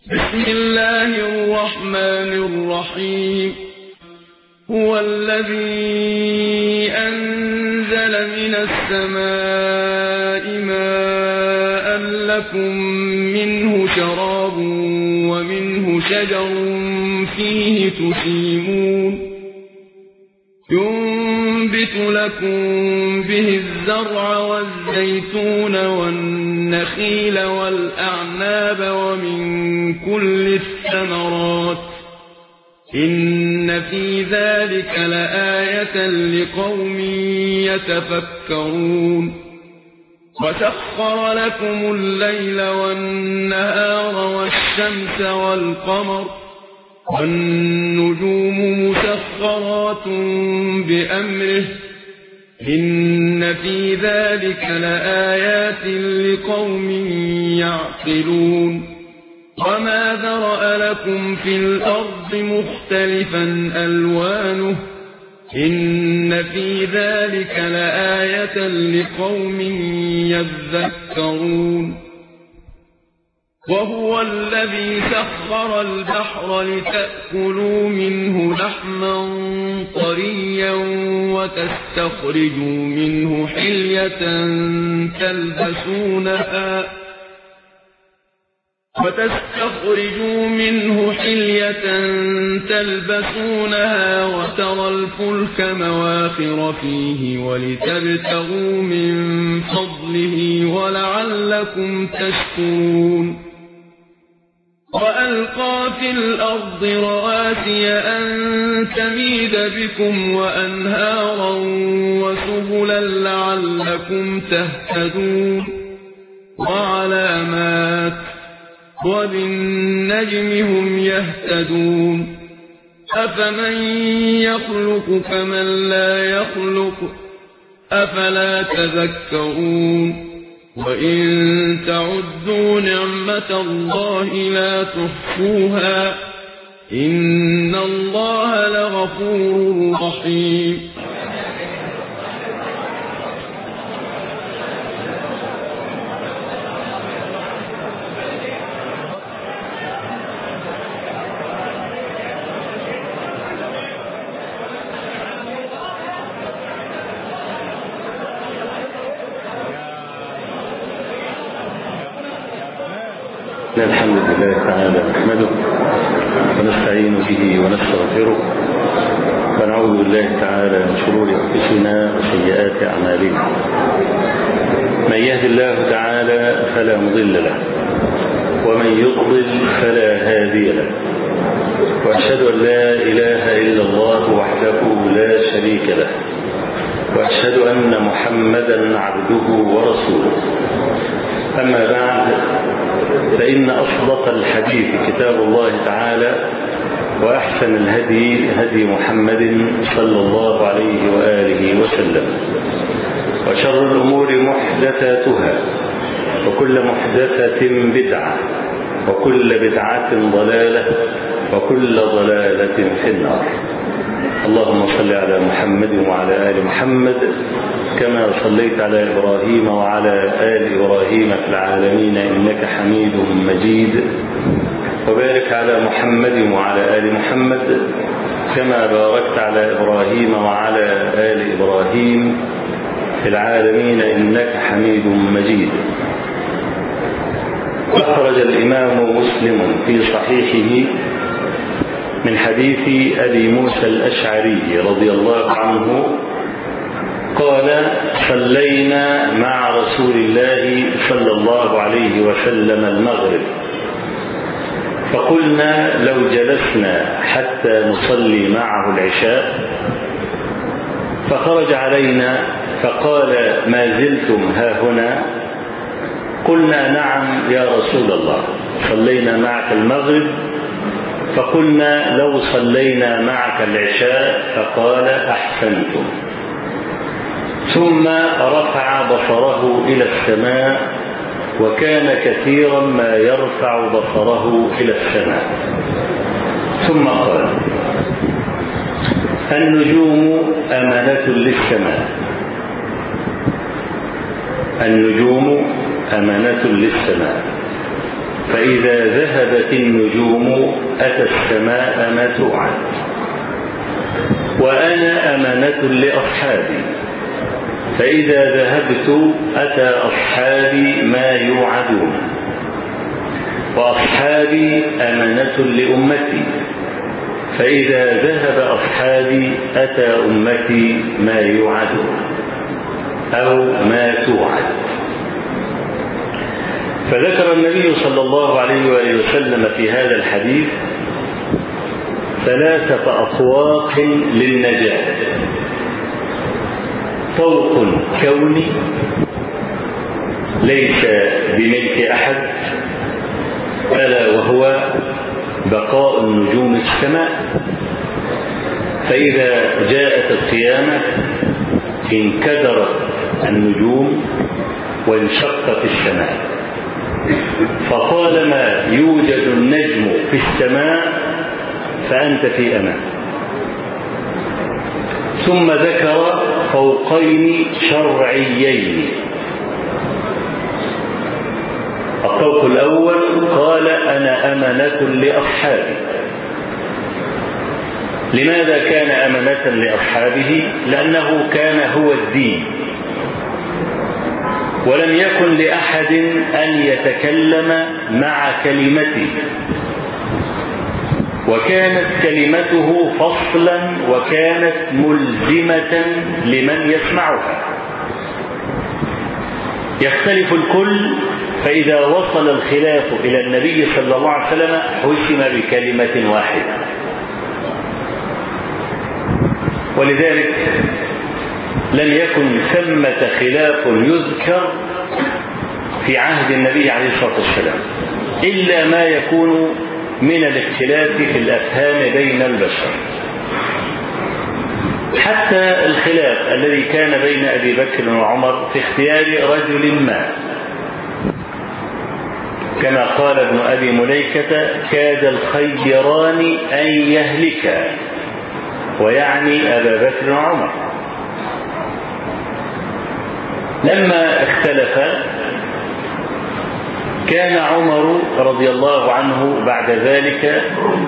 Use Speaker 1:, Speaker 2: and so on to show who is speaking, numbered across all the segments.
Speaker 1: بسم الله الرحمن الرحيم. هو الذي أنزل من السماء ماء لكم منه شراب ومنه شجر فيه تسيمون ينبت لكم به الزرع والزيتون والنخيل والأعناب ومن كل الثمرات إن في ذلك لآية لقوم يتفكرون. وسخر لكم الليل والنهار والشمس والقمر والنجوم مسخرات بأمره إن في ذلك لآيات لقوم يعقلون. وما ذرأ لكم في الأرض مختلفا ألوانه إن في ذلك لآية لقوم يذكرون. وهو الذي سخر البحر لتأكلوا منه لحما طريا وتستخرجوا منه حلية تلبسونها وترى الفلك مواخر فيه ولتبتغوا من فضله ولعلكم تشكرون. وألقى في الأرض رواسي أن تميد بكم وأنهارا وسبلا لعلكم تهتدون. وعلامات وبالنجم هم يهتدون. أفمن يخلق كمن لا يخلق أفلا تذكرون. وإن تعدوا نعمة الله لا تحصوها إن الله لغفور رحيم.
Speaker 2: الحمد لله تعالى نحمده ونستعين به ونستغفره ونعوذ بالله تعالى من شرور أنفسنا وسيئات أعمالنا. من يهد الله تعالى فلا مضل له ومن يضلل فلا هادي له. وأشهد أن لا إله إلا الله وحده لا شريك له وأشهد أن محمدا عبده ورسوله. أما بعد فإن أصدق الحديث كتاب الله تعالى وأحسن الهدي هدي محمد صلى الله عليه وآله وسلم وشر الأمور محدثاتها وكل محدثة بدعة وكل بدعة ضلالة وكل ضلالة في النار. اللهم صل على محمد وعلى آل محمد كما صليت على إبراهيم وعلى آل إبراهيم في العالمين إنك حميد مجيد. وبارك على محمد وعلى آل محمد كما باركت على إبراهيم وعلى آل إبراهيم في العالمين إنك حميد مجيد. أخرج الإمام مسلم في صحيحه من حديث أبي موسى الأشعري رضي الله عنه قال: صلينا مع رسول الله صلى الله عليه وسلم المغرب فقلنا لو جلسنا حتى نصلي معه العشاء، فخرج علينا فقال: ما زلتم هاهنا؟ قلنا: نعم يا رسول الله، صلينا معك المغرب. فقلنا: لو صلينا معك العشاء. فقال: أحسنتم. ثم رفع بصره إلى السماء، وكان كثيرا ما يرفع بصره إلى السماء، ثم قال: النجوم أمانة للسماء، النجوم أمانة للسماء، فإذا ذهبت النجوم أتى السماء ما توعد، وأنا أمانة لأصحابي، فإذا ذهبت أتى أصحابي ما يوعدون، وأصحابي أمانة لأمتي، فإذا ذهب أصحابي أتى أمتي ما يوعدون أو ما توعد. فذكر النبي صلى الله عليه وآله وسلم في هذا الحديث 3 أطواق للنجاة: طوق كوني ليس بملك أحد، ألا وهو بقاء النجوم في السماء، فإذا جاءت القيامة انكدرت النجوم وانشقت السماء، فطالما يوجد النجم في السماء فأنت في أمان. ثم ذكر طوقين شرعيين: الطوق الأول قال أنا أمانة لأصحابي. لماذا كان أمانة لأصحابه؟ لأنه كان هو الدين، ولم يكن لأحد أن يتكلم مع كلمته، وكانت كلمته فصلا وكانت ملزمة لمن يسمعها. يختلف الكل، فإذا وصل الخلاف إلى النبي صلى الله عليه وسلم حسم بكلمة واحدة. ولذلك لم يكن ثمة خلاف يذكر في عهد النبي عليه الصلاة والسلام إلا ما يكون من الاختلاف في الأفهام بين البشر. حتى الخلاف الذي كان بين أبي بكر وعمر في اختيار رجل ما، كما قال ابن أبي مليكة: كاد الخيران أن يهلكا، ويعني أبا بكر وعمر. لما اختلفا كان عمر رضي الله عنه بعد ذلك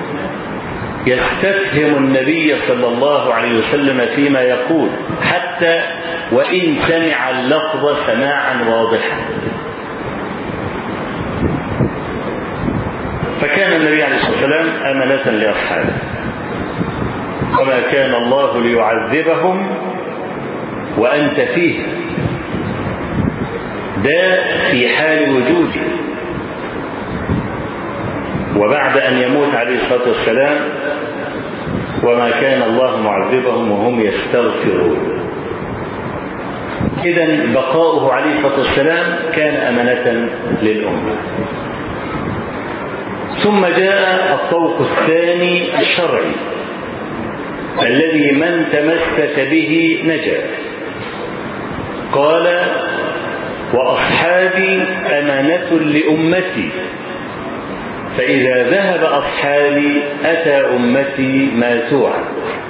Speaker 2: يستفهم النبي صلى الله عليه وسلم فيما يقول، حتى وإن سمع اللفظ سماعا واضحا. فكان النبي عليه الصلاة والسلام أمانة لأصحابه، وما كان الله ليعذبهم وأنت فيه، ده في حال وجوده. وبعد أن يموت عليه الصلاة والسلام: وما كان الله معذبهم وهم يستغفرون. إذن بقاؤه عليه الصلاة والسلام كان أمانة للأمة. ثم جاء الطوق الثاني الشرعي الذي من تمسك به نجا. قال: وأصحابي أمانة لأمتي، فإذا ذهب أصحابي أتى أمتي ما توعد.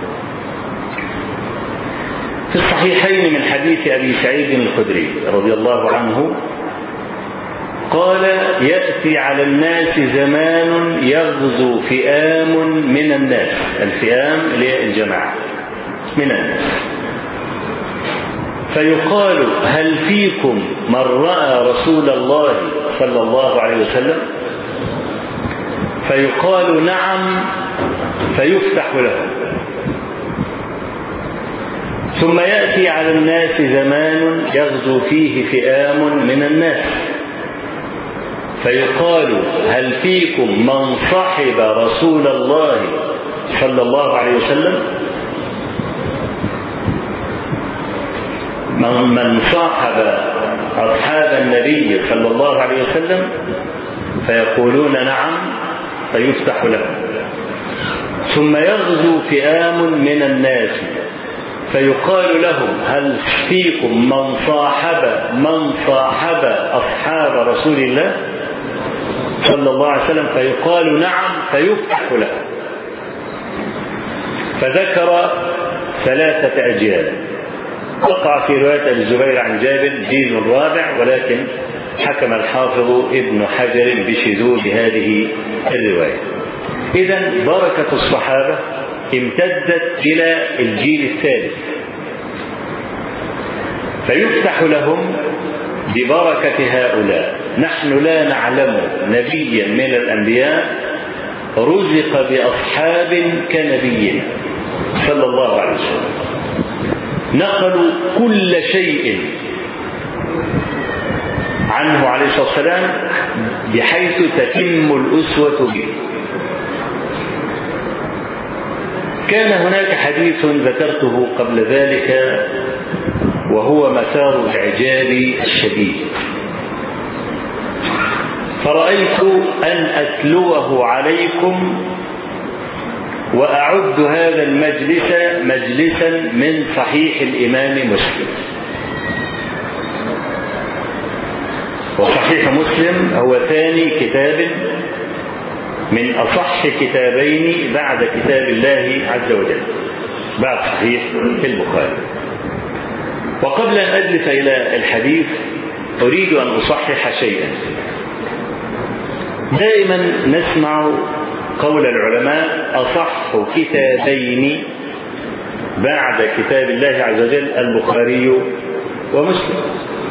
Speaker 2: في الصحيحين من حديث أبي سعيد الخدري رضي الله عنه قال: يأتي على الناس زمان يغزو فئام من الناس، الفئام للجماعة من الناس، فيقال: هل فيكم من رأى رسول الله صلى الله عليه وسلم؟ فيقال: نعم، فيفتح له. ثم يأتي على الناس زمان يغزو فيه فئام من الناس، فيقال: هل فيكم من صحب رسول الله صلى الله عليه وسلم؟ من صاحب أصحاب النبي صلى الله عليه وسلم؟ فيقولون: نعم، فيفتح لهم. ثم يغزو فئام من الناس، فيقال لهم: هل فيكم من صاحب أصحاب رسول الله صلى الله عليه وسلم؟ فيقال: نعم، فيفتح لهم. فذكر 3 أجيال. وقع في رواية الزبير عن جابر جيل رابع، ولكن حكم الحافظ ابن حجر بشذوذ هذه الرواية. إذن بركة الصحابة امتدت إلى الجيل الثالث، فيفتح لهم ببركة هؤلاء. نحن لا نعلم نبيا من الأنبياء رزق بأصحاب كنبينا صلى الله عليه وسلم، نقلوا كل شيء عنه عليه الصلاة والسلام بحيث تتم الأسوة به. كان هناك حديث ذكرته قبل ذلك وهو مثار الإعجاب الشديد، فرأيت أن أتلوه عليكم وأعد هذا المجلس مجلسا من صحيح الإمام مسلم. وصحيح مسلم هو ثاني كتاب من أصح كتابين بعد كتاب الله عز وجل بعد صحيح البخاري. وقبل أن أجلس إلى الحديث أريد أن أصحح شيئا. دائما نسمع قول العلماء أصح كتابين بعد كتاب الله عز وجل البخاري ومسلم.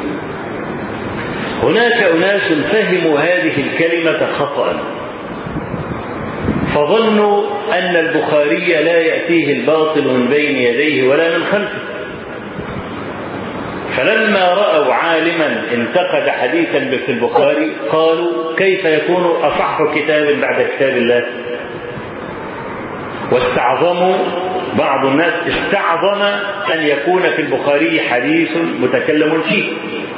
Speaker 2: هناك أناس فهموا هذه الكلمة خطأ، فظنوا أن البخاري لا يأتيه الباطل من بين يديه ولا من خلفه، فلما رأوا عالما انتقد حديثا في البخاري قالوا كيف يكون أصح كتاب بعد كتاب الله؟ واستعظموا، بعض الناس استعظم أن يكون في البخاري حديث متكلم فيه،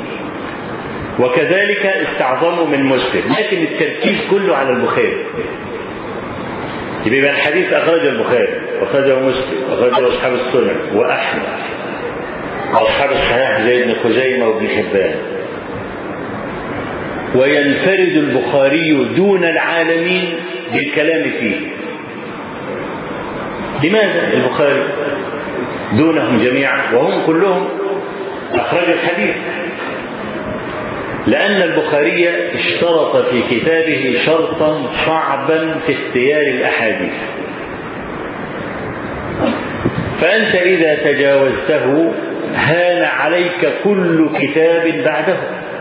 Speaker 2: وكذلك استعظموا من مسلم، لكن التركيز كله على البخاري. يبقى الحديث أخرجه البخاري وأخرجه مسلم وأخرجه أصحاب السنن وأحمد وأصحاب الصحيح زي ابن خزيمة وابن حبان، وينفرد البخاري دون العالمين بالكلام فيه. لماذا البخاري دونهم جميعا وهم كلهم أخرجوا الحديث؟ لأن البخاري اشترط في كتابه شرطا صعبا في اختيار الأحاديث، فأنت إذا تجاوزته هان عليك كل كتاب بعده.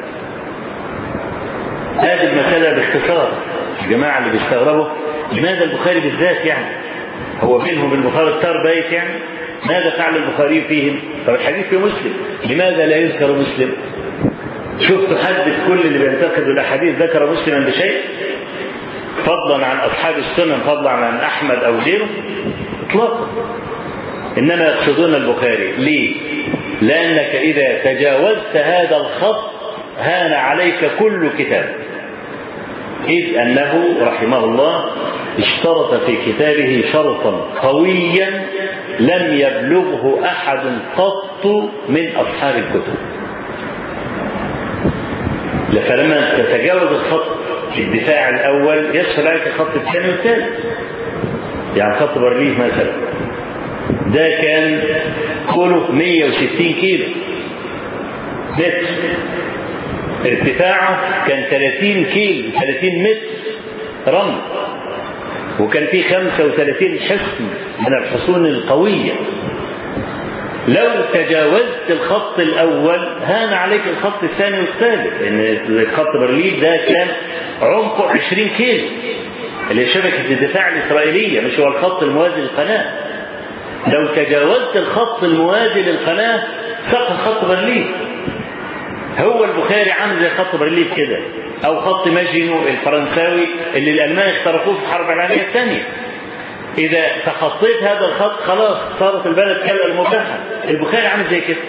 Speaker 2: هذه المسألة باختصار. الجماعة اللي بيستغربوا لماذا البخاري بالذات، يعني هو منهم البخاري التار بيت، يعني ماذا فعل البخاري فيهم؟ طب الحديث في مسلم لماذا لا يذكر مسلم؟ شفتوا حد كل اللي بينتقدوا الأحاديث ذكر مسلما بشيء فضلا عن أصحاب السنن، فضلا عن أحمد أو غيره اطلاقا، إنما يقصدون البخاري. ليه؟ لأنك إذا تجاوزت هذا الخط هان عليك كل كتاب، إذ أنه رحمه الله اشترط في كتابه شرطا قويا لم يبلغه أحد قط من أصحاب الكتب. فلما تتجاوز الخط في الدفاع الأول يسهل عليك الخط الثاني والثالث. يعني خط بارليف مثلا ده كان طوله 160 كيلو متر، ارتفاعه كان 30 كيلو 30 متر رمل، وكان فيه 35 حصن من الحصون القوية. لو تجاوزت الخط الأول هان عليك الخط الثاني والثالث، لأن خط برليف ده كان عمقه 20 كيلو اللي شبكة الدفاع الإسرائيلية، مش هو الخط الموازي للقناة. لو تجاوزت الخط الموازي للقناة سقط خط برليف. هو البخاري عامل زي خط برليف كده، أو خط ماجينو الفرنساوي اللي الألمان اخترقوه في الحرب العالمية الثانية. إذا تخطيت هذا الخط خلاص صارت البلد كالمباحة. البخاري عامل زي كده.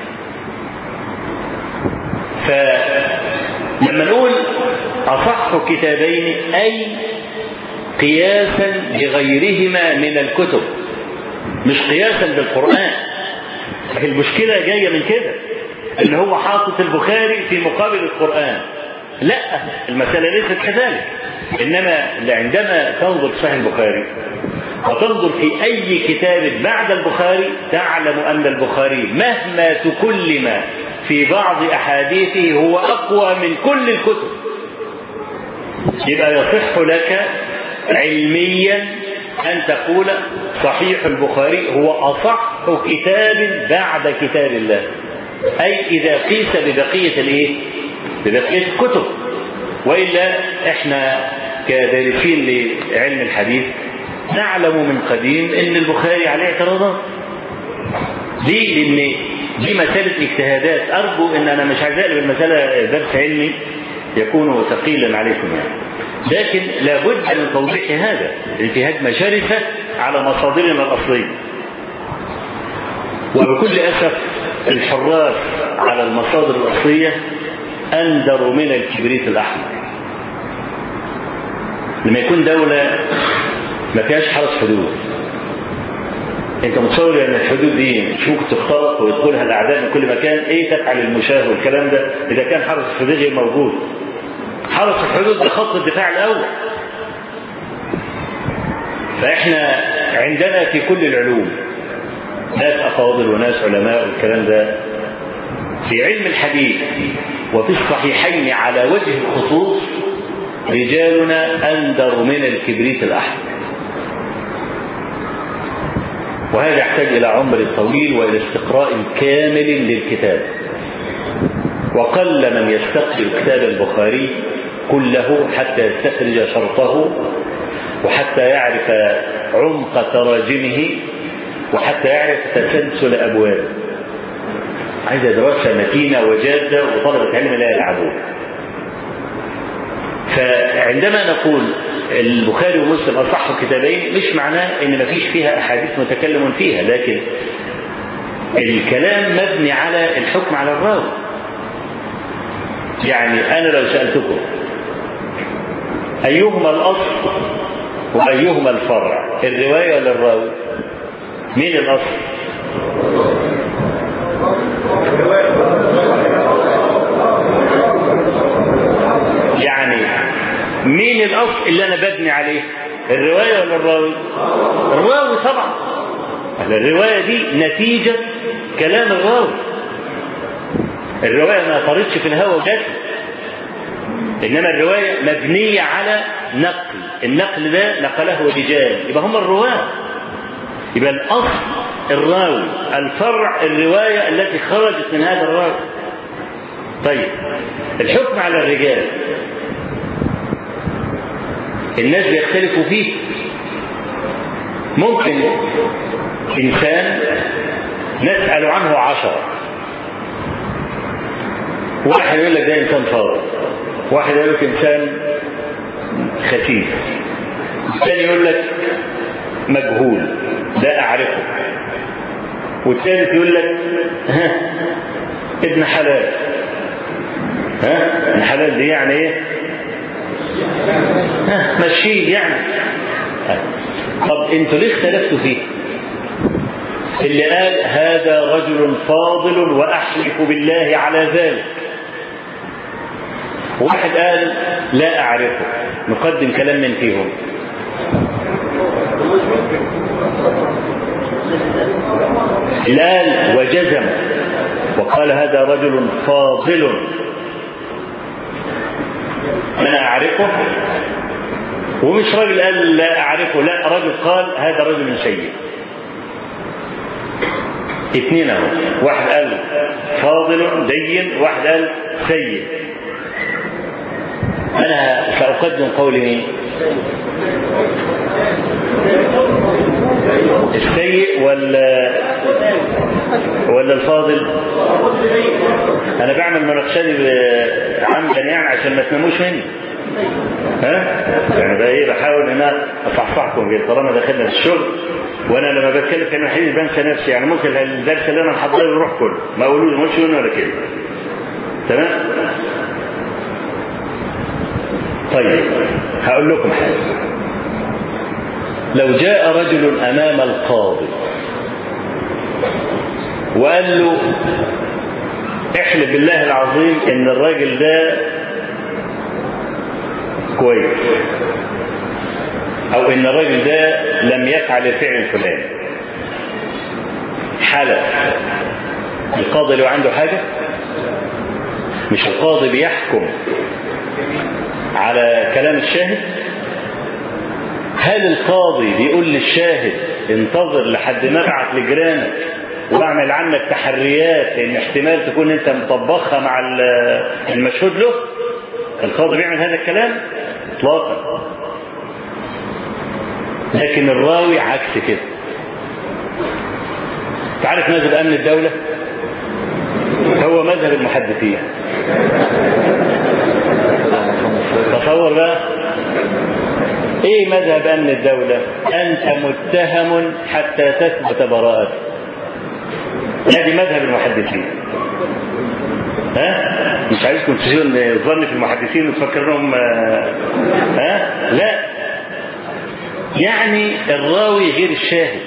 Speaker 2: فلما نقول أصح كتابين أي قياسا بغيرهما من الكتب، مش قياسا بالقرآن. المشكلة جاية من كده، إن هو حاطط البخاري في مقابل القرآن. لا، المسألة ليست كذلك. إنما عندما تنظر في صحيح البخاري وتنظر في أي كتاب بعد البخاري تعلم أن البخاري مهما تكلم في بعض أحاديثه هو أقوى من كل الكتب، يبقى يصح لك علميا أن تقول صحيح البخاري هو أصح كتاب بعد كتاب الله، أي إذا قيس ببقية الكتب. وإلا إحنا كدارسين لعلم الحديث نعلم من قديم أن البخاري عليه اعتراضات. ليه؟ لأن دي مسألة اجتهادات. أرجو أن أنا مش عايز أقلب المسألة درس علمي يكون ثقيلا عليكم يعني، لكن لابد من توضيح هذا. في هجمة شرسة على مصادرنا الأصلية، وبكل أسف الحراس على المصادر الأصلية أندر من الكبريت الأحمر. لما يكون دولة ما فيهاش حرس حدود، انت متصور ان الحدود دي مش ممكن تخترق ويدخلها الاعداء من كل مكان، ايه تفعل المشاه والكلام ده اذا كان حرس الحدود غير موجود؟ حرس الحدود ده خط الدفاع الاول. فاحنا عندنا في كل العلوم ناس افاضل وناس علماء والكلام ده. في علم الحديث وفي الصحيحين على وجه الخصوص رجالنا أندر من الكبريت الأحمر، وهذا يحتاج إلى عمر طويل وإلى استقراء كامل للكتاب. وقل من يستقرأ كتاب البخاري كله حتى يستخرج شرطه، وحتى يعرف عمق تراجمه، وحتى يعرف تسلسل أبوابه. عايز دراسة متينة وجادة وطلبة علم لا يلعبون. فعندما نقول البخاري ومسلم أصح كتابين مش معناه ان مفيش فيها احاديث متكلم فيها، لكن الكلام مبني على الحكم على الراوي. يعني انا لو سألتكم ايهما الاصل وايهما الفرع، الرواية ولا الراوي؟ مين الاصل؟ يعني مين الأصل اللي أنا ببني عليه؟ الرواية ولا الراوي؟ الراوي طبعا. الرواية دي نتيجة كلام الراوي. الرواية ما طردش في الهوى وجت، إنما الرواية مبنية على نقل، النقل ده نقله رجال، يبقى هم الرواة. يبقى الأصل الراوي، الفرع الرواية التي خرجت من هذا الراوي. طيب الحكم على الرجال الناس بيختلفوا فيه. ممكن إنسان نسأل عنه 10، واحد يقول لك ده إنسان فاضل، واحد يقول لك إنسان خفيف، الثاني يقول لك مجهول لا أعرفه، والثالث يقول لك ابن حلال. ابن حلال دي يعني ايه؟ مشيه يعني. طب انتوا ليه اختلفتوا فيه؟ اللي قال هذا رجل فاضل واحلف بالله على ذلك، واحد قال لا اعرفه. نقدم كلام من فيهم؟ اللي قال وجزم وقال هذا رجل فاضل أنا أعرفه، ومش راجل قال لا أعرفه، لا رجل قال هذا رجل سيء. اثنين اهو، واحد قال فاضل دين، واحد قال سيء. أنا سأقدم قولي السيء ولا الفاضل؟ انا بعمل مناقشات عمدا يعني عشان ما تناموش مني. يعني ده ايه، بحاول ان انا اصحصحكم كده طالما دخلنا في الشغل، وانا لما بتكلم في الحديث بنسى نفسي. يعني ممكن الدرس اللي انا محضره يروح كله، ما اقولوش ما اقولش ولا كده. تمام. طيب هقول لكم حاجه. لو جاء رجل امام القاضي وقال له احلف بالله العظيم ان الراجل ده كويس، او ان الراجل ده لم يفعل الفعل الفلاني، حلف القاضي لو عنده حاجه مش القاضي بيحكم على كلام الشاهد؟ هل القاضي بيقول للشاهد انتظر لحد ما ابعت لجيرانك واعمل عنك تحريات لان احتمال تكون انت مطبخها مع المشهود له؟ القاضي بيعمل هذا الكلام؟ اطلاقا. لكن الراوي عكس كده. تعرف مذهب امن الدوله؟ هو مذهب المحدثين. تصور بقى ايه مذهب امن الدوله؟ انت متهم حتى تثبت براءتك. هذه مذهب المحدثين. مش عايزكم تشيلوا الظن في المحدثين وتفكرهم لا، يعني الراوي غير الشاهد.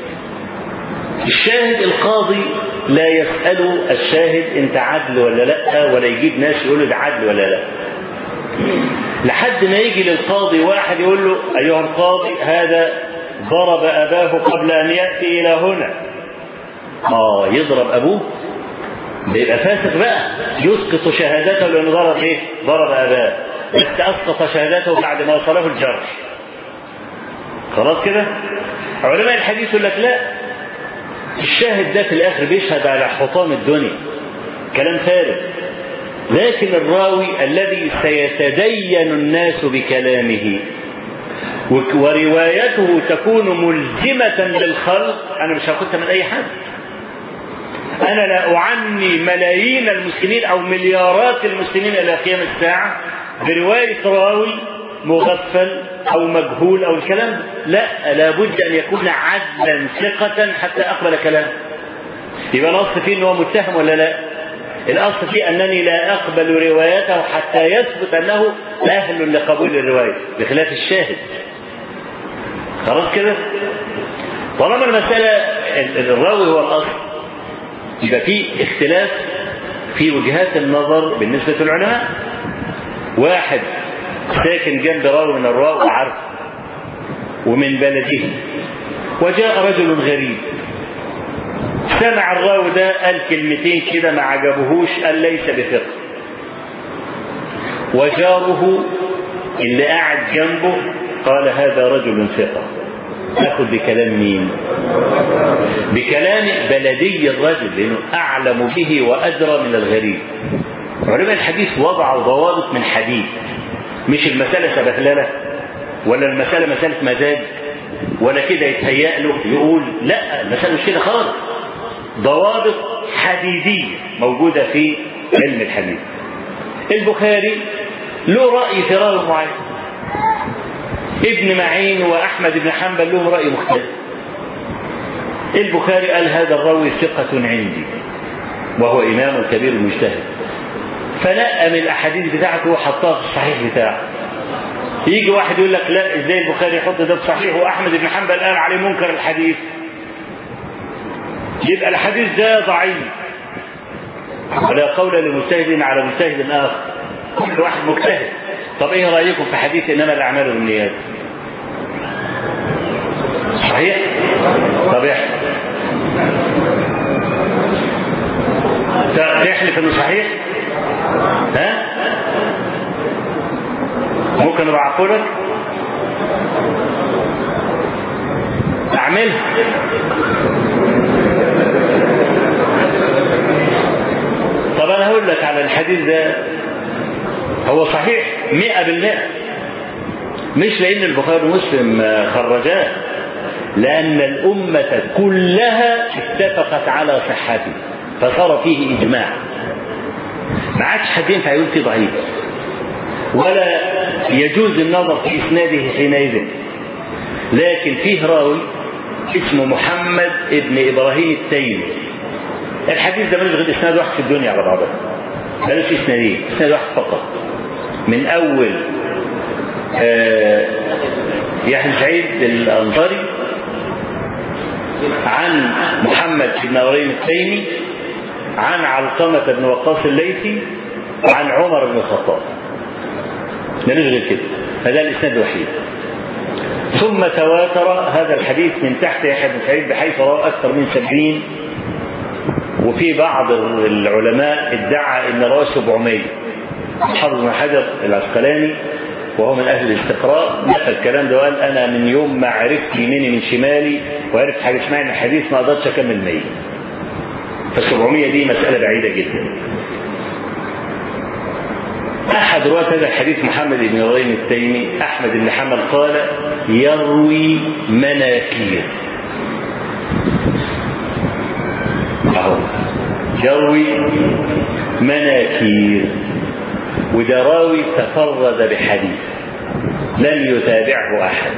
Speaker 2: الشاهد القاضي لا يسأل الشاهد انت عدل ولا لا، ولا يجيب ناس يقول له ده عدل ولا لا، لحد ما يجي للقاضي واحد يقول له ايها القاضي هذا ضرب اباه قبل ان ياتي الى هنا. يضرب ابوه؟ بيبقى فاسق بقى، يسقط شهادته لانه ضرب ايه؟ ضرب اباه، بس اسقط شهادته بعد ما وصله الجرح. خلاص كده؟ علماء الحديث يقول لك لا، الشاهد ده في الاخر بيشهد على حطام الدنيا، كلام فارغ. لكن الراوي الذي سيتدين الناس بكلامه وروايته تكون ملزمة للخلق، أنا مش هاخدها من أي حد. أنا لا أعني ملايين المسلمين أو مليارات المسلمين إلى قيام الساعة برواية راوي مغفل أو مجهول أو الكلام. لا، لابد أن يكون عدلا ثقة حتى أقبل كلامه. يبقى الأصل فيه أنه متهم ولا لا؟ الأصل فيه أنني لا أقبل روايته حتى يثبت أنه أهل لقبول الرواية، بخلاف الشاهد. خلاص كده؟ طالما المسألة الراوي هو الأصل، يبقى في اختلاف في وجهات النظر بالنسبة للعلماء. واحد ساكن جنب راوي من الراوي وعارف ومن بلده، وجاء رجل غريب سمع الراوي ده قال كلمتين كده ما عجبهوش، قال ليس بثقة. وجاره اللي قاعد جنبه قال هذا رجل ثقة. أخذ بكلام مين؟ بكلام بلدي الرجل، لأنه أعلم به وأدرى من الغريب. علماء الحديث وضعوا ضوابط من حديد، مش المسألة سبهللة ولا المسألة مسألة مزاج ولا كده يتهيأ له يقول لا، المسألة مش كده خالص. ضوابط حديدية موجودة في علم الحديث. البخاري له رأي في راوي معين، ابن معين وأحمد بن حنبل لهم رأي مختلف. البخاري قال هذا الراوي ثقة عندي وهو إمام كبير مجتهد، فنقم الأحاديث بتاعته وحطها في الصحيح بتاعه. يجي واحد يقول لك لا، ازاي البخاري يحط ده في صحيح وأحمد بن حنبل قال عليه منكر الحديث؟ يبقى الحديث ده ضعيف. ولا قول لمجتهد على مجتهد آخر، كل واحد مجتهد. طب ايه رأيكم في حديث انما الأعمال بالنيات؟ صحيح؟ طب تحلف انه صحيح؟ ممكن ابعته لك اعملها. طب انا هقول لك على الحديث ده، هو صحيح 100%، مش لان البخاري ومسلم خرجاه، لان الامه كلها اتفقت على صحته فصار فيه اجماع. ما عادش حد ينفع يقول فيه ضعيف ولا يجوز النظر في اسناده حينئذ. لكن فيه راوي اسمه محمد ابن ابراهيم التيمي، الحديث ده ملوش غير اسناد واحد في الدنيا على بعضها، ملوش اسنادين، اسناد واحد فقط. من اول يحيى سعيد الانصاري عن محمد بن ابراهيم التيمي عن علقمة بن وقاص الليثي عن عمر بن الخطاب، ملوش غير كده، هذا الاسناد الوحيد. ثم تواتر هذا الحديث من تحت يحيى بن سعيد بحيث رواه اكثر من 70 وفي بعض العلماء ادعى ان رواه 700. حافظ بن حجر العسقلاني وهو من اهل الاستقراء نفى الكلام ده وقال انا من يوم ما عرفت يميني من شمالي وعرفت حاجه اسمها ان الحديث ما اقدرش اكمل 100. ف700 دي مساله بعيده جدا. احد رواه هذا الحديث محمد بن ابراهيم التيمي احمد بن حنبل قال يروي مناكير. اهو يروي مناكير، وده راوي تفرد بحديث لم يتابعه احد.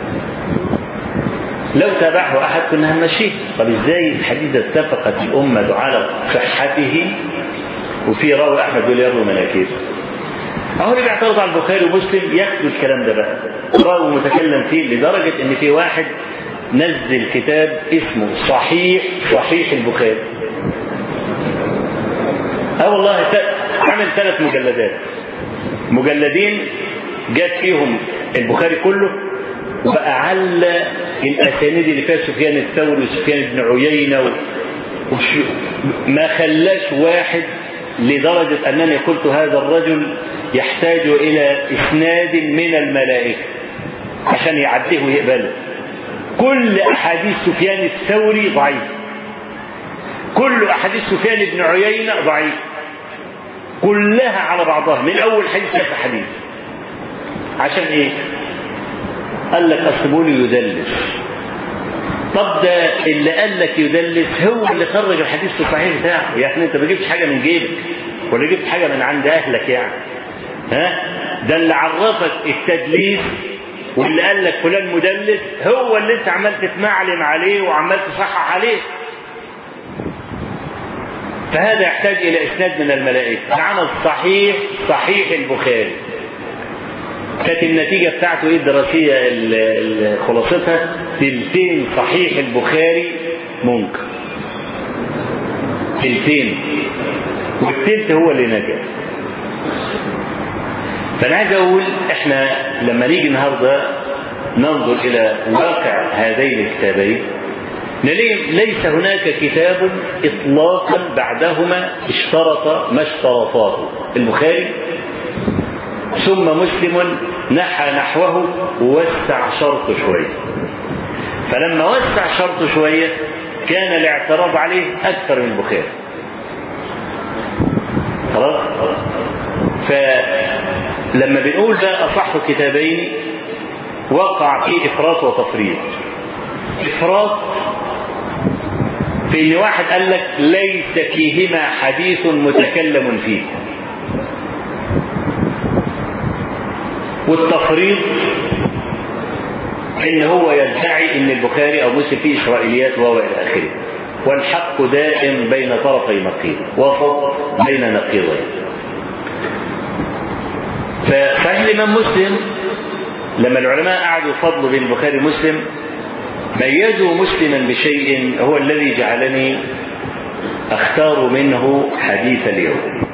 Speaker 2: لو تابعه احد كنا هنمشيه. طب ازاي الحديث اتفقت الامه على صحته وفي راوي احمد يقول يروي مناكير؟ اهو اللي بيعترض على البخاري ومسلم يكتب الكلام ده بقى راوي متكلم فيه، لدرجه ان في واحد نزل كتاب اسمه صحيح البخاري. والله عمل 3 مجلدات، مجلدين جاب فيهم البخاري كله وبقى على الاسانيد اللي فيها سفيان الثوري وسفيان بن عيينه ما خلاش واحد، لدرجه انني قلت هذا الرجل يحتاج الى اسناد من الملائكه عشان يعديه ويقبله. كل احاديث سفيان الثوري ضعيف، كل احاديث سفيان بن عيينه ضعيف، كلها على بعضها من اول حديث لاخر حديث. عشان ايه؟ قال لك اصل بيقول يدلس. طب ده اللي قال لك يدلس هو اللي خرج الحديث الصحيح بتاعه. يعني انت ما جبتش حاجه من جيبك ولا جبت حاجه من عند اهلك يعني. ده اللي عرفك التدليس واللي قال لك فلان مدلس هو اللي انت عمال تتمعلم عليه وعمال تصحح عليه. فهذا يحتاج الى اسناد من الملائكه. عمل صحيح البخاري. كانت النتيجه بتاعته ايه الدراسيه خلاصتها؟ تلتين صحيح البخاري منكر، تلتين، والتلت هو اللي نجا. فانا عايز اقول احنا لما نيجي النهارده ننظر الى واقع هذين الكتابين نلاقي ليس هناك كتاب اطلاقا بعدهما اشترط ما اشترطاه البخاري ثم مسلم نحى نحوه ووسع شرطه شويه. فلما وسع شرطه شويه كان الاعتراض عليه اكثر من البخاري. خلاص؟ فلما بنقول ده اصح كتابين وقع فيه افراط وتفريط. افراط في ان واحد قال لك ليس فيهما حديث متكلم فيه، والتفريط ان هو يدعي ان البخاري او مسلم فيه اسرائيليات وهو الى اخره. والحق دائم بين طرفي نقيض، وسط بين نقيضين. فصحيح الامام مسلم لما العلماء قعدوا يفضلوا بين البخاري ومسلم ميزوا مسلما بشيء هو الذي جعلني اختار منه حديث اليوم.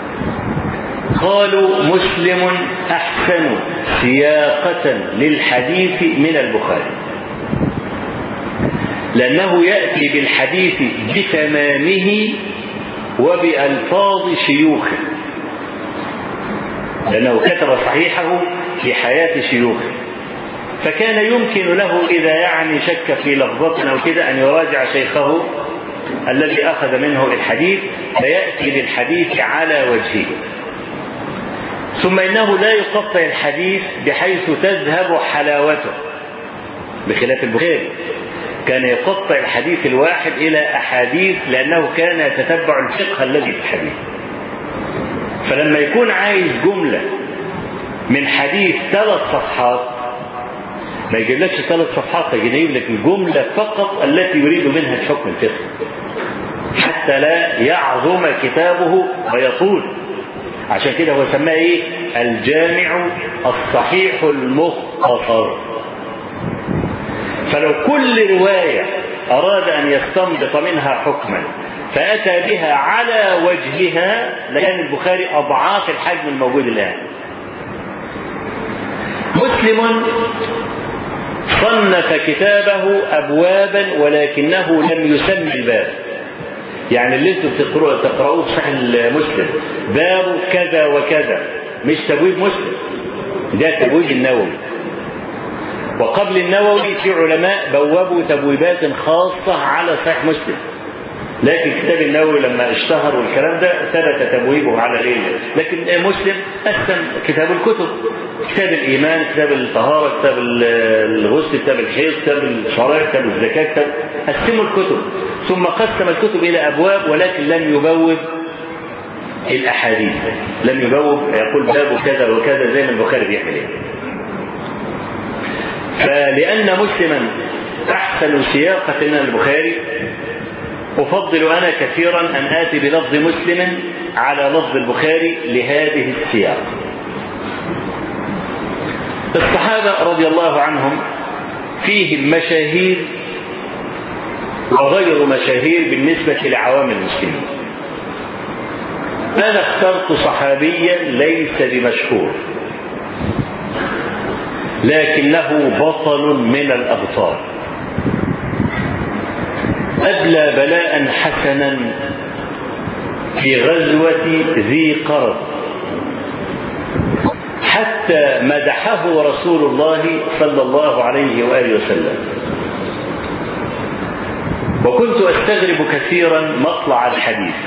Speaker 2: قالوا مسلم احسن سياقة للحديث من البخاري، لانه ياتي بالحديث بتمامه وبالفاظ شيوخه، لانه كتب صحيحه في حياة شيوخه، فكان يمكن له إذا يعني شك في لفظة أو كده أن يراجع شيخه الذي أخذ منه الحديث فيأتي بالحديث على وجهه. ثم إنه لا يقطع الحديث بحيث تذهب حلاوته، بخلاف البخاري كان يقطع الحديث الواحد إلى أحاديث لأنه كان يتتبع الفقه الذي في الحديث. فلما يكون عايز جملة من حديث 3 صفحات ما يجيبلكش 3 صفحات، يجيب لك الجملة فقط التي يريد منها الحكم الفقهي حتى لا يعظم كتابه ويطول. عشان كده هو سماه ايه؟ الجامع الصحيح المختصر. فلو كل رواية أراد أن يستنبط منها حكما فأتى بها على وجهها لكان البخاري أضعاف الحجم الموجود الآن. مسلم صنف كتابه أبوابا ولكنه لم يسمي الباب، يعني اللي انتم تقرأوه في صحيح مسلم باب كذا وكذا، مش تبويب مسلم، ده تبويب النووي. وقبل النووي في علماء بوبوا تبويبات خاصة على صحيح مسلم، لكن كتاب النووي لما اشتهر والكلام ده ثبت تبويبه على ايه. لكن مسلم قسم كتاب الكتب، كتاب الايمان، كتاب الطهاره، كتاب الغسل، كتاب الحيض، كتاب الشرائع، كتاب الزكاه، قسموا الكتب، ثم قسم الكتب الى ابواب، ولكن لم يبوب الاحاديث، لم يبوب يقول باب كذا وكذا زي ما البخاري بيعمل ايه. فلان مسلما احسن سياقه من البخاري، أفضل أنا كثيرا أن آتي بلفظ مسلم على لفظ البخاري لهذه السياق. الصحابة رضي الله عنهم فيهم مشاهير وغير مشاهير بالنسبة لعوام المسلمين. أنا اخترت صحابيا ليس بمشهور لكنه بطل من الأبطال، أبلى بلاء حسنا في غزوة ذي قرد، حتى مدحه رسول الله صلى الله عليه وآله وسلم. وكنت أستغرب كثيرا مطلع الحديث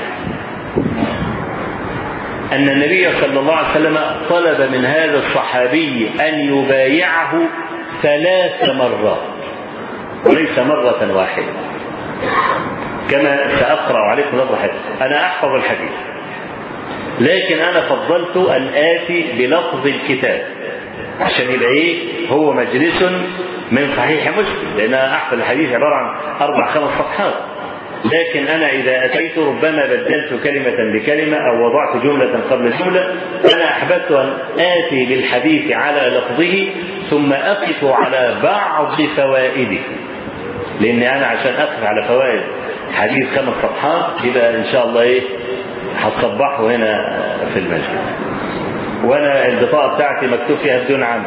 Speaker 2: أن النبي صلى الله عليه وسلم طلب من هذا الصحابي أن يبايعه 3 مرات وليس مرة واحدة، كما سأقرأ عليكم لفظ الحديث. أنا أحفظ الحديث، لكن أنا فضلت أن آتي بلفظ الكتاب عشان يبقى إيه هو مجلس من صحيح مسلم، لأن أنا أحفظ الحديث عبارة عن 4-5 صفحات، لكن أنا إذا أتيت ربما بدلت كلمة بكلمة أو وضعت جملة قبل جملة. أنا أحببت أن آتي بالحديث على لفظه ثم أقف على بعض فوائده، لأن أنا عشان أقف على فوائد حديث 5 صفحات يبقى إن شاء الله إيه هتصبحوا هنا في المسجد، وأنا البطاقة بتاعتي مكتوب فيها بدون عمل،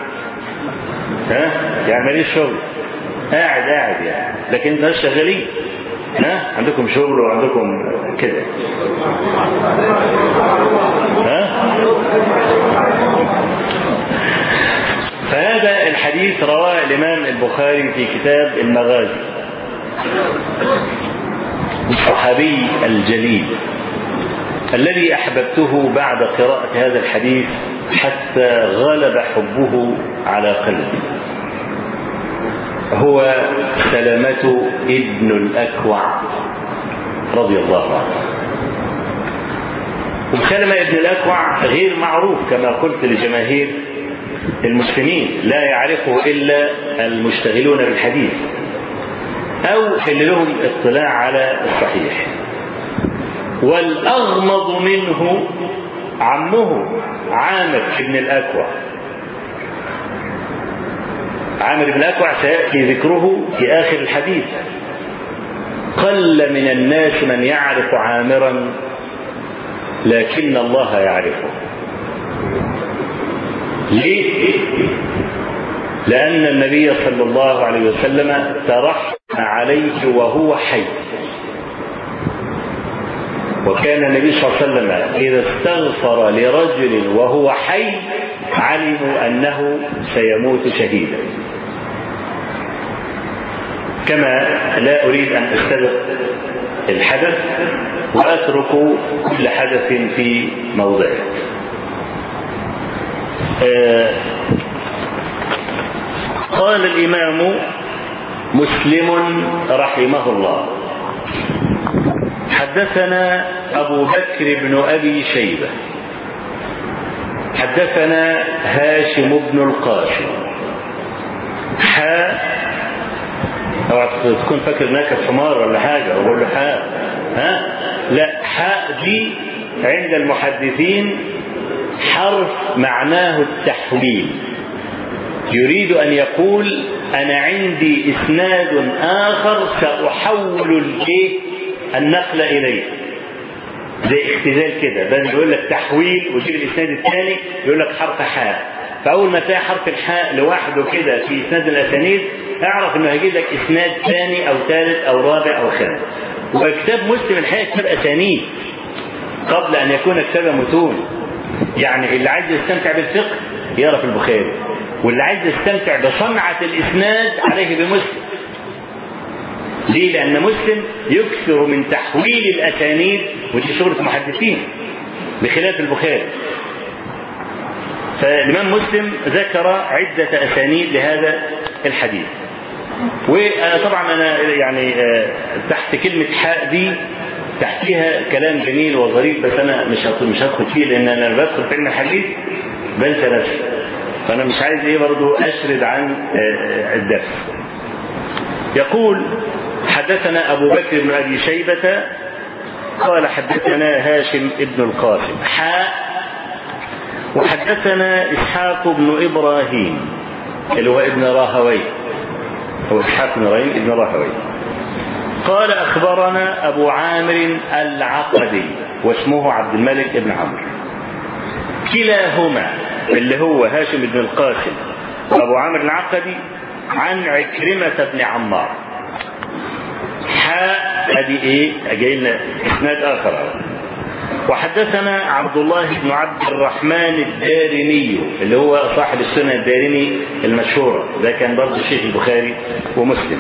Speaker 2: يعني ماليش شغل، قاعد يعني، لكن الناس شغالين، عندكم شغل وعندكم كده، فهذا الحديث رواه الإمام البخاري في كتاب المغازي. الصحابي الجليل الذي أحببته بعد قراءة هذا الحديث حتى غلب حبه على قلبي هو سلمة ابن الأكوع رضي الله عنه. وسلمة ابن الأكوع غير معروف كما قلت لجماهير المسلمين، لا يعرفه إلا المشتغلون بالحديث أو اللي لهم اطلاع على الصحيح. والأغمض منه عمه عامر بن الأكوع. عامر بن الأكوع سيأتي ذكره في آخر الحديث. قل من الناس من يعرف عامرا لكن الله يعرفه. ليه؟ لأن النبي صلى الله عليه وسلم ترحم عليه وهو حي، وكان النبي صلى الله عليه وسلم إذا استغفر لرجل وهو حي علموا أنه سيموت شهيدا. كما لا أريد أن أستبق الحدث وأترك كل حدث في موضعه. قال الإمام مسلم رحمه الله: حدثنا أبو بكر بن أبي شيبة حدثنا هاشم بن القاسم اوعى تكون فاكر انك حمار ولا حاجه واقول له حاء، لا، حاء دي عند المحدثين حرف معناه التحويل، يريد ان يقول انا عندي اسناد اخر ساحول النقل اليه، زي اختزال كده، بدل يقول لك تحويل ويجيب الاسناد الثاني يقول لك حرف حاء، فاول ما تلاقي حرف الحاء لوحده كده في اسناد الاسانيد اعرف انه هيجيب لك اسناد ثاني او ثالث او رابع او خامس. وكتاب مسلم الحقيقة كتاب أسانيد قبل أن يكون كتاب متون. يعني اللي عايز يستمتع بالفقه يقرأ في البخاري، واللي عايز يستمتع بصنعة الإسناد عليه بمسلم. ليه؟ لأن مسلم يكثر من تحويل الأسانيد، ودي شغلة المحدثين بخلاف البخاري. فالإمام مسلم ذكر عدة أسانيد لهذا الحديث. وطبعا أنا يعني تحت كلمة حاء دي تحتها كلام جميل وظريف، بس أنا مش هدخل فيه، لأن أنا بدخل في علم الحديث بنسى نفسي، فأنا مش عايز برضو أشرد عن الدرس. يقول: حدثنا أبو بكر بن أبي شيبة قال حدثنا هاشم ابن القاسم وحدثنا إسحاق بن إبراهيم اللي هو ابن راهوي، هو إسحاق بن إبراهيم ابن راهوي قال أخبرنا أبو عامر العقدي واسمه عبد الملك بن عمرو، كلاهما اللي هو هاشم بن القاسم وأبو عامر العقدي عن عكرمة بن عمار. ادي جاي لنا اسناد اخر. وحدثنا عبد الله بن عبد الرحمن الدارمي اللي هو صاحب السنة الدارمي المشهورة، ده كان برضه شيخ البخاري ومسلم.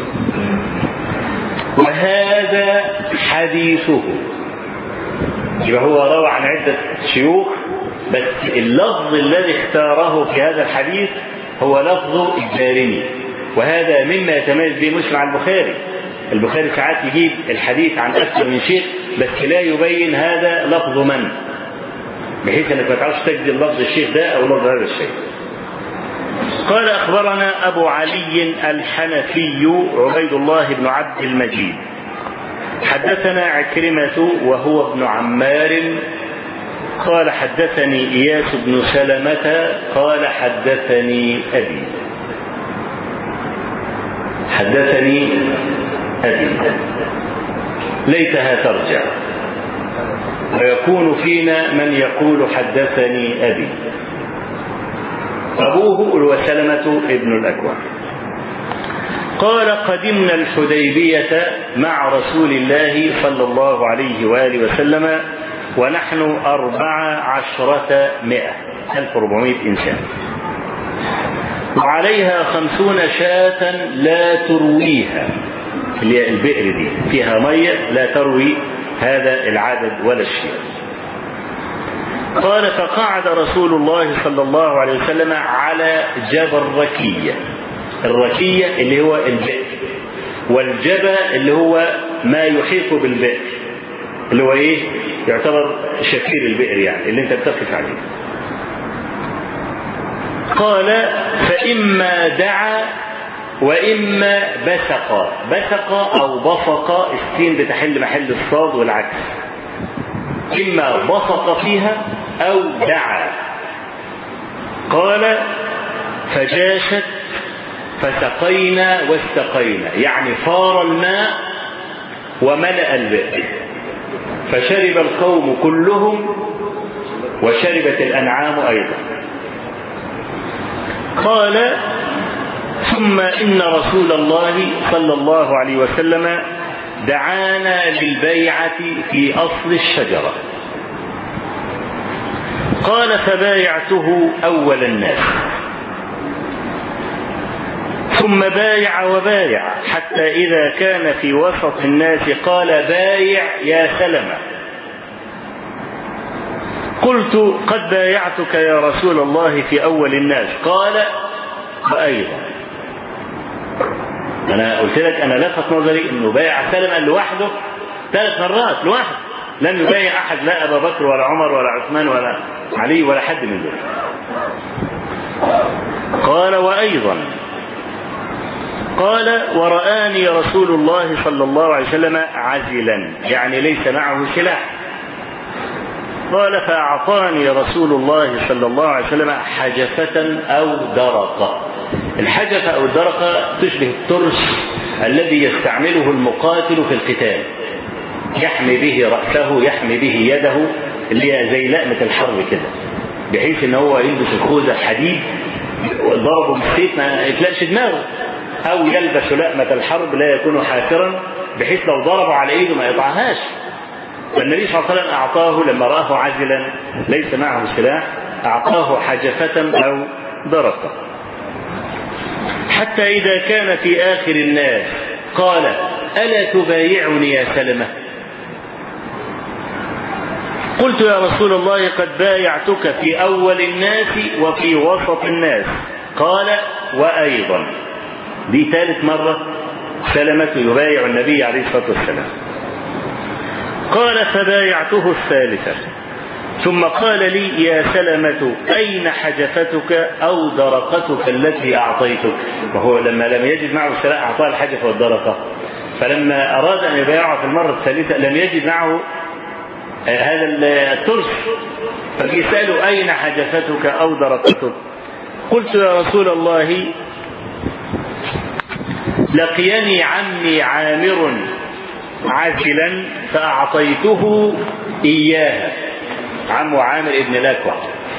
Speaker 2: وهذا حديثه، يبقى هو روى عن عدة شيوخ، بس اللفظ الذي اختاره في هذا الحديث هو لفظ الدارمي، وهذا مما يتميز به مسلم عن البخاري. البخاري ساعات يجيب الحديث عن أكثر من شيخ بس لا يبين هذا لفظ من، بحيث أنك ما تعرفش تجد لفظ الشيخ ده أو لفظ هذا الشيخ. قال أخبرنا أبو علي الحنفي عبيد الله بن عبد المجيد حدثنا عكرمة وهو ابن عمار قال حدثني إياس بن سلمة قال حدثني أبي ليتها ترجع ويكون فينا من يقول حدثني أبي. أبوه هو سلمة ابن الأكوع. قال قدمنا الحديبية مع رسول الله صلى الله عليه وآله وسلم ونحن 1400 إنسان، وعليها 50 شاة لا ترويها، اللي هي البئر دي فيها مية لا تروي هذا العدد ولا الشيء. قال فقعد رسول الله صلى الله عليه وسلم على جبل ركية. الركية اللي هو البئر، والجبل اللي هو ما يحيط بالبئر، اللي هو يعتبر شفير البئر، يعني اللي انت بتقف عليه. قال فإما دعا وإما بسق أو بصق، السين بتحل محل الصاد والعكس، إما بصق فيها أو دعا. قال فجاشت فسقينا واستقينا، يعني فار الماء وملأ البئر، فشرب القوم كلهم وشربت الأنعام أيضا. قال ثم إن رسول الله صلى الله عليه وسلم دعانا للبيعة في أصل الشجرة. قال فبايعته أول الناس، ثم بايع وبايع حتى إذا كان في وسط الناس قال بايع يا سلمة. قلت قد بايعتك يا رسول الله في أول الناس. قال وأيضا. أنا قلت لك أنا لفت نظري أنه بايع سلمة لوحده 3 مرات لوحده، لم يبايع أحد، لا أبا بكر ولا عمر ولا عثمان ولا علي ولا حد من دول. قال وأيضا. قال ورآني رسول الله صلى الله عليه وسلم عزلا، يعني ليس معه سلاح. قال فأعطاني رسول الله صلى الله عليه وسلم حجفة أو درقة. الحجفة أو الدرقة تشبه الترس الذي يستعمله المقاتل في القتال، يحمي به رأسه يحمي به يده، اللي هي زي لقمة الحرب كده، بحيث ان هو يلبس الخوذة الحديد ضربه بالسيف ما يتلاقش دماغه، أو يلبس لقمة الحرب لا يكون حافرا بحيث لو ضربوا على ايده ما يقطعهاش. فالنبي صلى الله عليه وسلم اعطاه لما راه عاجلا ليس معه سلاح اعطاه حجفة او درقة. حتى اذا كان في اخر الناس قال الا تبايعني يا سلمة؟ قلت يا رسول الله قد بايعتك في اول الناس وفي وسط الناس. قال وايضا. دي ثالث مرة سلمة يبايع النبي عليه الصلاة والسلام. قال فبايعته الثالثة ثم قال لي يا سلمة أين حجفتك أو درقتك التي أعطيتك؟ وهو لما لم يجد معه السلاح أعطاه الحجف والدرقة، فلما أراد أن يبايعه في المرة الثالثة لم يجد معه هذا الترس، فبيسأله أين حجفتك أو درقتك؟ قلت يا رسول الله لقيني عمي عامر عاجلا فأعطيته إياها، عم عامر ابن الأكوع.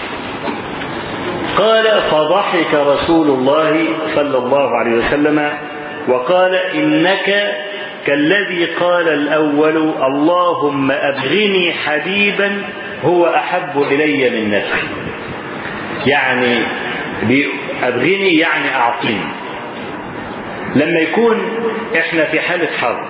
Speaker 2: قال فضحك رسول الله صلى الله عليه وسلم وقال إنك كالذي قال الأول اللهم أبغني حبيبا هو أحب إلي من نفسي. يعني أبغني يعني أعطيني. لما يكون إحنا في حالة حرب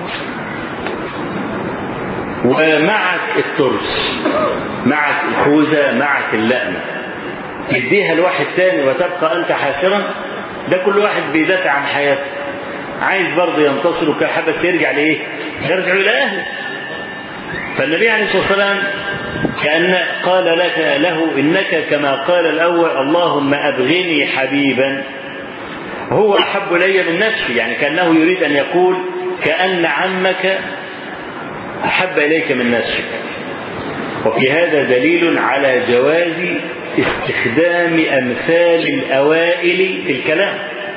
Speaker 2: ومعك الترس، معك الخوذة، معك اللقمة، تديها لواحد تاني وتبقى أنت حاسرا، ده كل واحد بيدافع عن حياته، عايز برضه ينتصر وكحبس يرجع لإيه؟ يرجع إلى أهله. فالنبي عليه الصلاة والسلام كأن قال له إنك كما قال الأول اللهم أبغني حبيبا هو أحب إلي من نفسي، يعني كأنه يريد أن يقول كأن عمك أحب إليك من نفسك. وفي هذا دليل على جواز استخدام أمثال الأوائل في الكلام،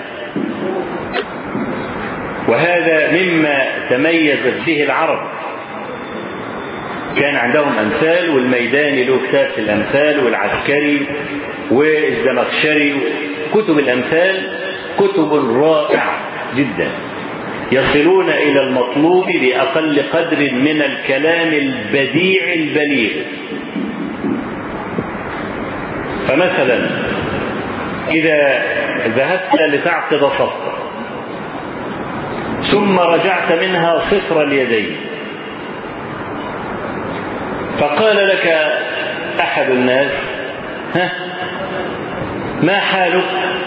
Speaker 2: وهذا مما تميزت به العرب. كان عندهم أمثال، والميداني له كتاب في الأمثال، والعسكري والزمخشري. كتب الأمثال كتب رائعة جدا يصلون إلى المطلوب بأقل قدر من الكلام البديع البليغ. فمثلا إذا ذهبت لتعقد صفقة ثم رجعت منها صفر اليدين، فقال لك أحد الناس ما حالك؟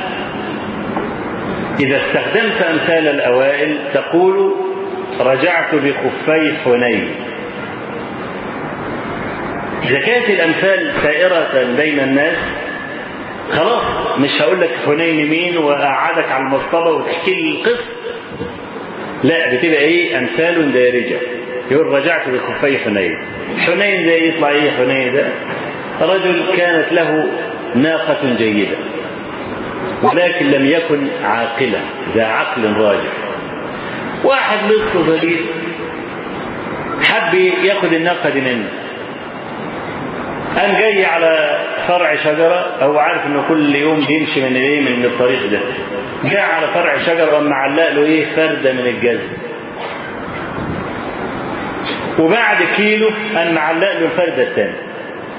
Speaker 2: إذا استخدمت أمثال الأوائل تقول رجعت بخفي حنين. إذا كانت الأمثال سائرة بين الناس خلاص مش هقول لك حنين مين وأقعدك على المصطبة وتحكي لي القصة، لا، بتبقى إيه؟ أمثال دارجة. يقول رجعت بخفي حنين. حنين ده يطلع إيه؟ حنين ده رجل كانت له ناقة جيدة ولكن لم يكن عاقلا ذا عقل راجح. واحد لص ظليل حب ياخد الناقة دي منه، قام جاي على فرع شجرة، هو عارف انه كل يوم بيمشي من الطريق ده، جاء على فرع شجرة وقام معلق له ايه؟ فردة من الجزم، وبعد كيلو قام معلق له الفردة الثانية.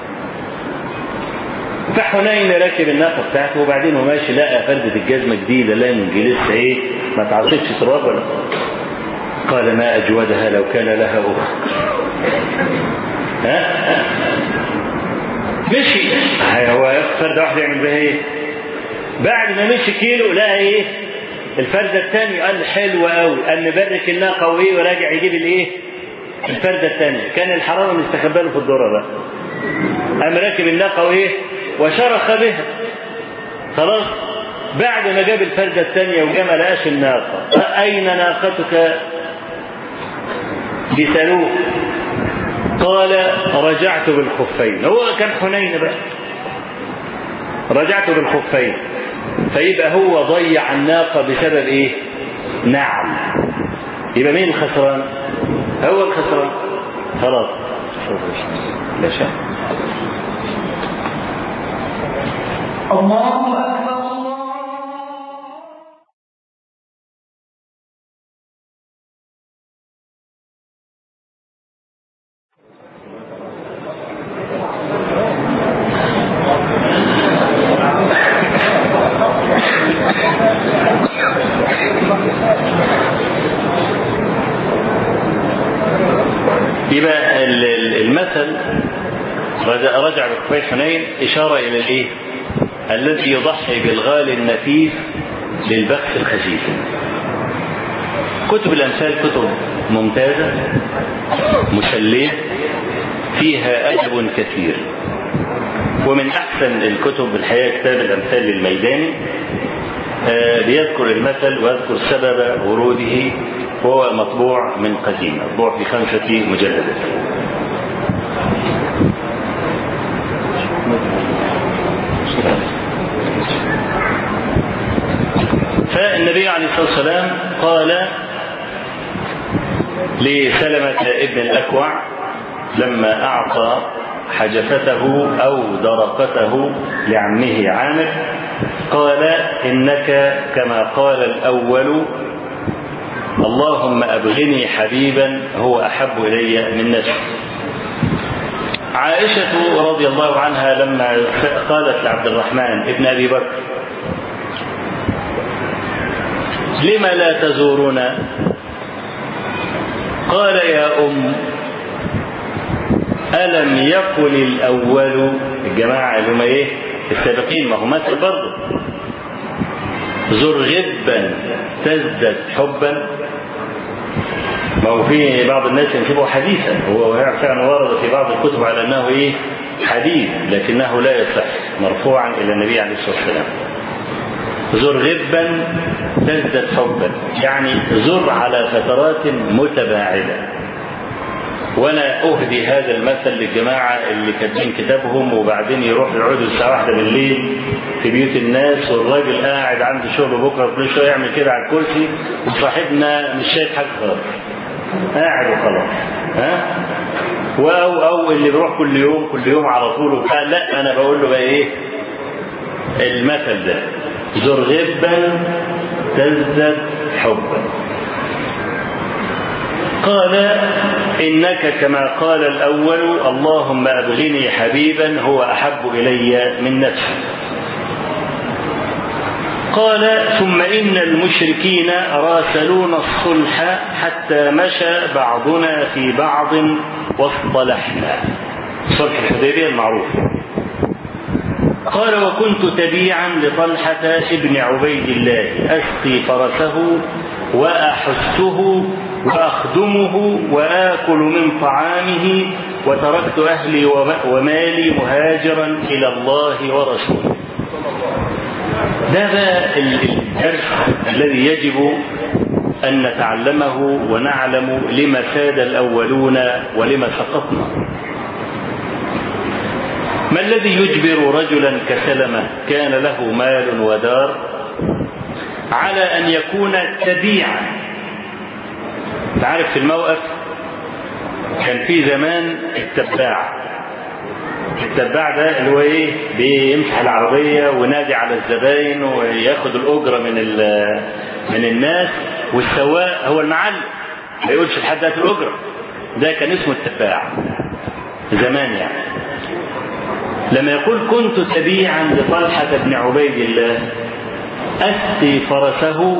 Speaker 2: فحنين راكب الناقة بتاعته وبعدين هو ماشي لقى فردة الجزمة جديدة لان لسه ايه؟ ما تعطيتش تراب ولا. قال ما أجودها لو كان لها أخت. مشي هو فردة واحدة يعمل بها ايه؟ بعد ما مشي كيلو لقى ايه؟ الفردة الثانية. قال حلوة قوي، قال مبرك الناقة وايه وراجع يجيب الايه؟ الفردة الثانية. كان الحرامة مستخبى له في الدورة بقى، قام راكب الناقة وايه؟ وشرخ بها. خلاص بعد ما جاب الفردة الثانية وجاب ما لقاش الناقة. أين ناقتك؟ بيسألوه. قال رجعت بالخفين. هو كان حنين بقى، رجعت بالخفين. فيبقى هو ضيع الناقة بسبب ايه؟ نعم. يبقى مين الخسران؟ هو الخسران. خلاص لا شك. الله يبقى المثل رجع بكفي حنين إشارة إلى الإيه؟ الذي يضحي بالغالي النفيس للبخس الخسيس. كتب الأمثال كتب ممتازة مسلية فيها أدب كثير، ومن أحسن الكتب الحقيقة كتاب الأمثال للميداني، بيذكر المثل ويذكر سبب وروده، وهو مطبوع من قديم، مطبوع في 5 مجلدات. فالنبي عليه الصلاة والسلام قال لسلمة ابن الأكوع لما أعطى حجفته أو درقته لعمه عامر، قال: إنك كما قال الأول اللهم أبغني حبيبا هو أحب إلي من نفسي. عائشة رضي الله عنها لما قالت لعبد الرحمن ابن أبي بكر: لما لا تزورنا؟ قال: يا ألم يقل الأول، الجماعة اللي هم إيه؟ السابقين، ما هو مثل برضه، زر غبا تزدد حبا. ما هو في بعض الناس ينسبه حديثا، هو فعلا ورد في بعض الكتب على أنه إيه؟ حديث، لكنه لا يصح مرفوعا إلى النبي عليه الصلاة والسلام. زر غبا تزدد حبا، يعني زر على فترات متباعدة. وانا اهدي هذا المثل للجماعه اللي كاتبين كتابهم وبعدين يروح يقعدوا الساعه 1 بالليل في بيوت الناس، والراجل قاعد عنده شغل بكره كل شويه يعمل كده على الكرسي، وصاحبنا مش شايف حاجه خالص، قاعد وخلاص. او اللي بيروح كل يوم على طول وبتاع. لا، انا بقول له بقى ايه المثل ده: زر غبا تزدد حبا. قال: إنك كما قال الأول اللهم أبغني حبيبا هو أحب إلي من نفسي. قال: ثم إن المشركين راسلون الصلح حتى مشى بعضنا في بعض واصطلحنا. صلح الحديبية المعروف. قال: وكنت تبيعا لطلحة ابن عبيد الله أسقي فرسه وأحسه وأخدمه وآكل من طعامه، وتركت أهلي ومالي مهاجرا إلى الله ورسوله. ده الدرس الذي يجب أن نتعلمه ونعلم لما ساد الأولون ولما سقطنا. ما الذي يجبر رجلا كسلمة كان له مال ودار على أن يكون تبيعا؟ تعرف في الموقف كان في زمان التباع ده اللي هو ايه؟ بيمسح العربيه وينادي على الزباين وياخد الاجره من الناس، والسواق هو المعلم ما يقولش لحد هات الاجره. ده كان اسمه التباع زمان. يعني لما يقول كنت تبيعا لطلحة بن عبيد الله أسقي فرسه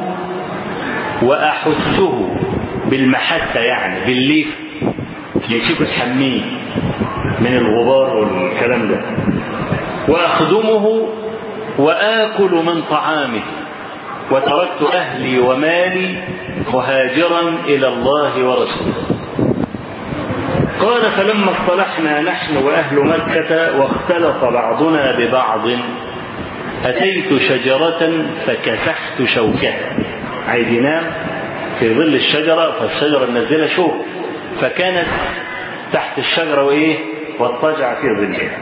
Speaker 2: وأحسه بالمحسة، يعني بالليف يمسكوا تحميه من الغبار والكلام ده، وأخدمه وآكل من طعامه، وتركت أهلي ومالي مهاجرا إلى الله ورسوله. قال: فلما اصطلحنا نحن وأهل مكة واختلط بعضنا ببعض أتيت شجرة فكسحت شوكها. عايز ينام في ظل الشجرة، فالشجرة منزلة شوك، فكانت تحت الشجرة وإيه؟ واضطجع في ظلها.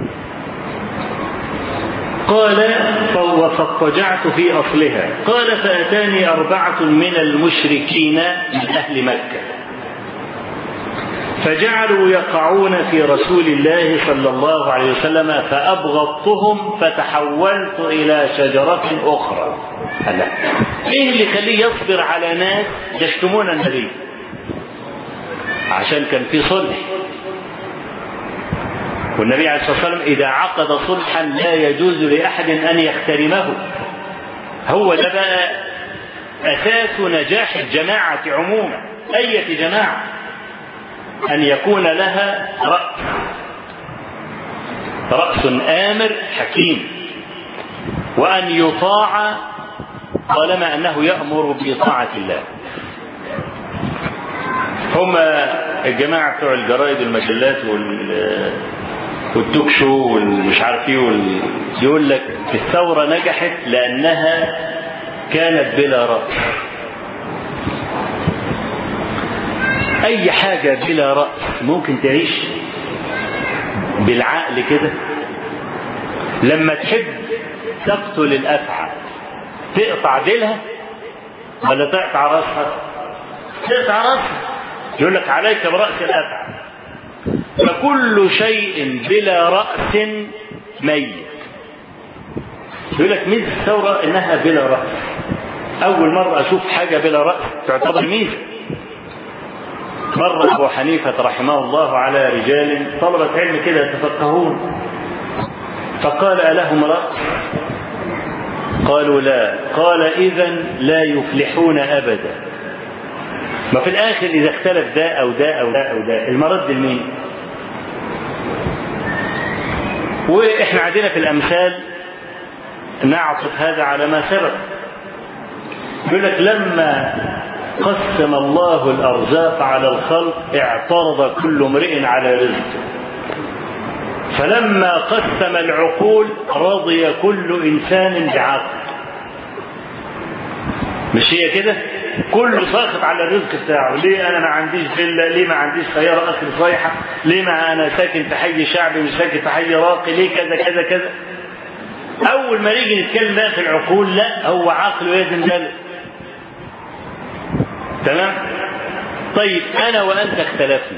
Speaker 2: قال: فاضطجعت في أصلها. قال: فأتاني 4 من المشركين من أهل مكة فجعلوا يقعون في رسول الله صلى الله عليه وسلم، فأبغضتهم فتحولت إلى شجرة أخرى. هلا إيه اللي يخليه يصبر على ناس يشتمون النبي؟ عشان كان في صلح، والنبي عليه الصلاة والسلام إذا عقد صلحا لا يجوز لأحد أن يحترمه. هو ده بقى أساس نجاح الجماعة عموما، أي جماعة. أن يكون لها رأس آمر حكيم، وأن يطاع طالما أنه يأمر بطاعة الله. هم الجماعة بتوع الجرائد والمجلات والتوك شو والمش عارف ايه يقول لك الثورة نجحت لأنها كانت بلا رأس. أي حاجة بلا رأس ممكن تعيش بالعقل كده. لما تحب تقتل الأفعى تقطع ديلها ولا تقطع رأسها؟ تقطع رأسها. يقول لك عليك برأس الأفعى. فكل شيء بلا رأس ميت. يقول لك ميزة الثورة إنها بلا رأس. أول مرة أشوف حاجة بلا رأس تعتبر ميزة. مر أبو حنيفة رحمه الله على رجال طلبة علم كده يتفقهون، فقال ألهم رأس؟ قالوا لا. قال إذن لا يفلحون أبدا. ما في الآخر إذا اختلف ده أو ده أو ده أو ده المرد لمين؟ وإحنا عندنا في الأمثال نعطف هذا على ما سبق. يقول لك لما قسم الله الأرزاق على الخلق اعترض كل امرئ على رزقه، فلما قسم العقول رضي كل إنسان بعقل. مش هي كده؟ كل ساخط على الرزق بتاعه. ليه انا ما عنديش فيلا؟ ليه ما عنديش سياره اخر صيحه؟ ليه ما انا ساكن في حي شعبي مش ساكن في حي راقي؟ ليه كذا كذا كذا؟ اول ما نيجي نتكلم بقى في العقول، لا هو عقله يزن ذلك. تمام؟ طيب انا وانت اختلفنا،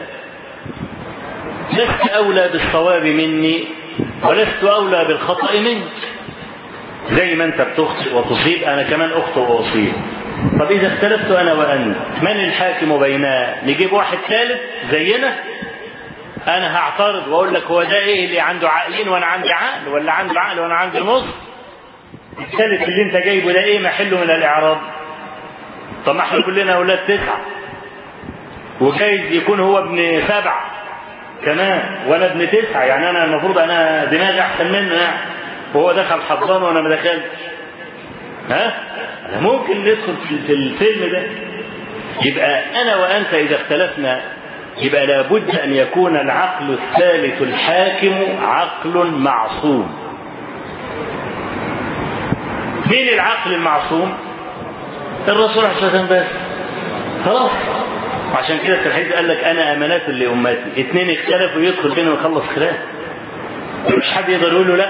Speaker 2: لست اولى بالصواب مني ولست اولى بالخطا منك. زي ما انت بتخطئ وتصيب انا كمان اخطئ واصيب. طب إذا اختلفت أنا وأنت من الحاكم بيننا؟ نجيب واحد ثالث زينا؟ أنا هعترض وأقول لك هو ده إيه اللي عنده عقلين وأنا عندي عقل، ولا عنده عقل وأنا عندي نص؟ الثالث اللي أنت جايبه ده إيه محله من الإعراب؟ طب ما إحنا كلنا أولاد 9، وجايز يكون هو ابن 7 كمان وأنا ابن 9، يعني أنا المفروض أنا دماغي أحسن منه يعني، وهو دخل حضان وأنا ما دخلتش. ها؟ ممكن ندخل في الفيلم ده. يبقى أنا وأنت إذا اختلفنا يبقى لابد أن يكون العقل الثالث الحاكم عقل معصوم. مين العقل المعصوم؟ الرسول عليه الصلاة والسلام بس. خلاص. وعشان كده في الحديث قال لك أنا أمانات لأمتي. 2 اختلفوا يدخل بينهم ويخلص خلاف. مش حد يقدر يقول له لا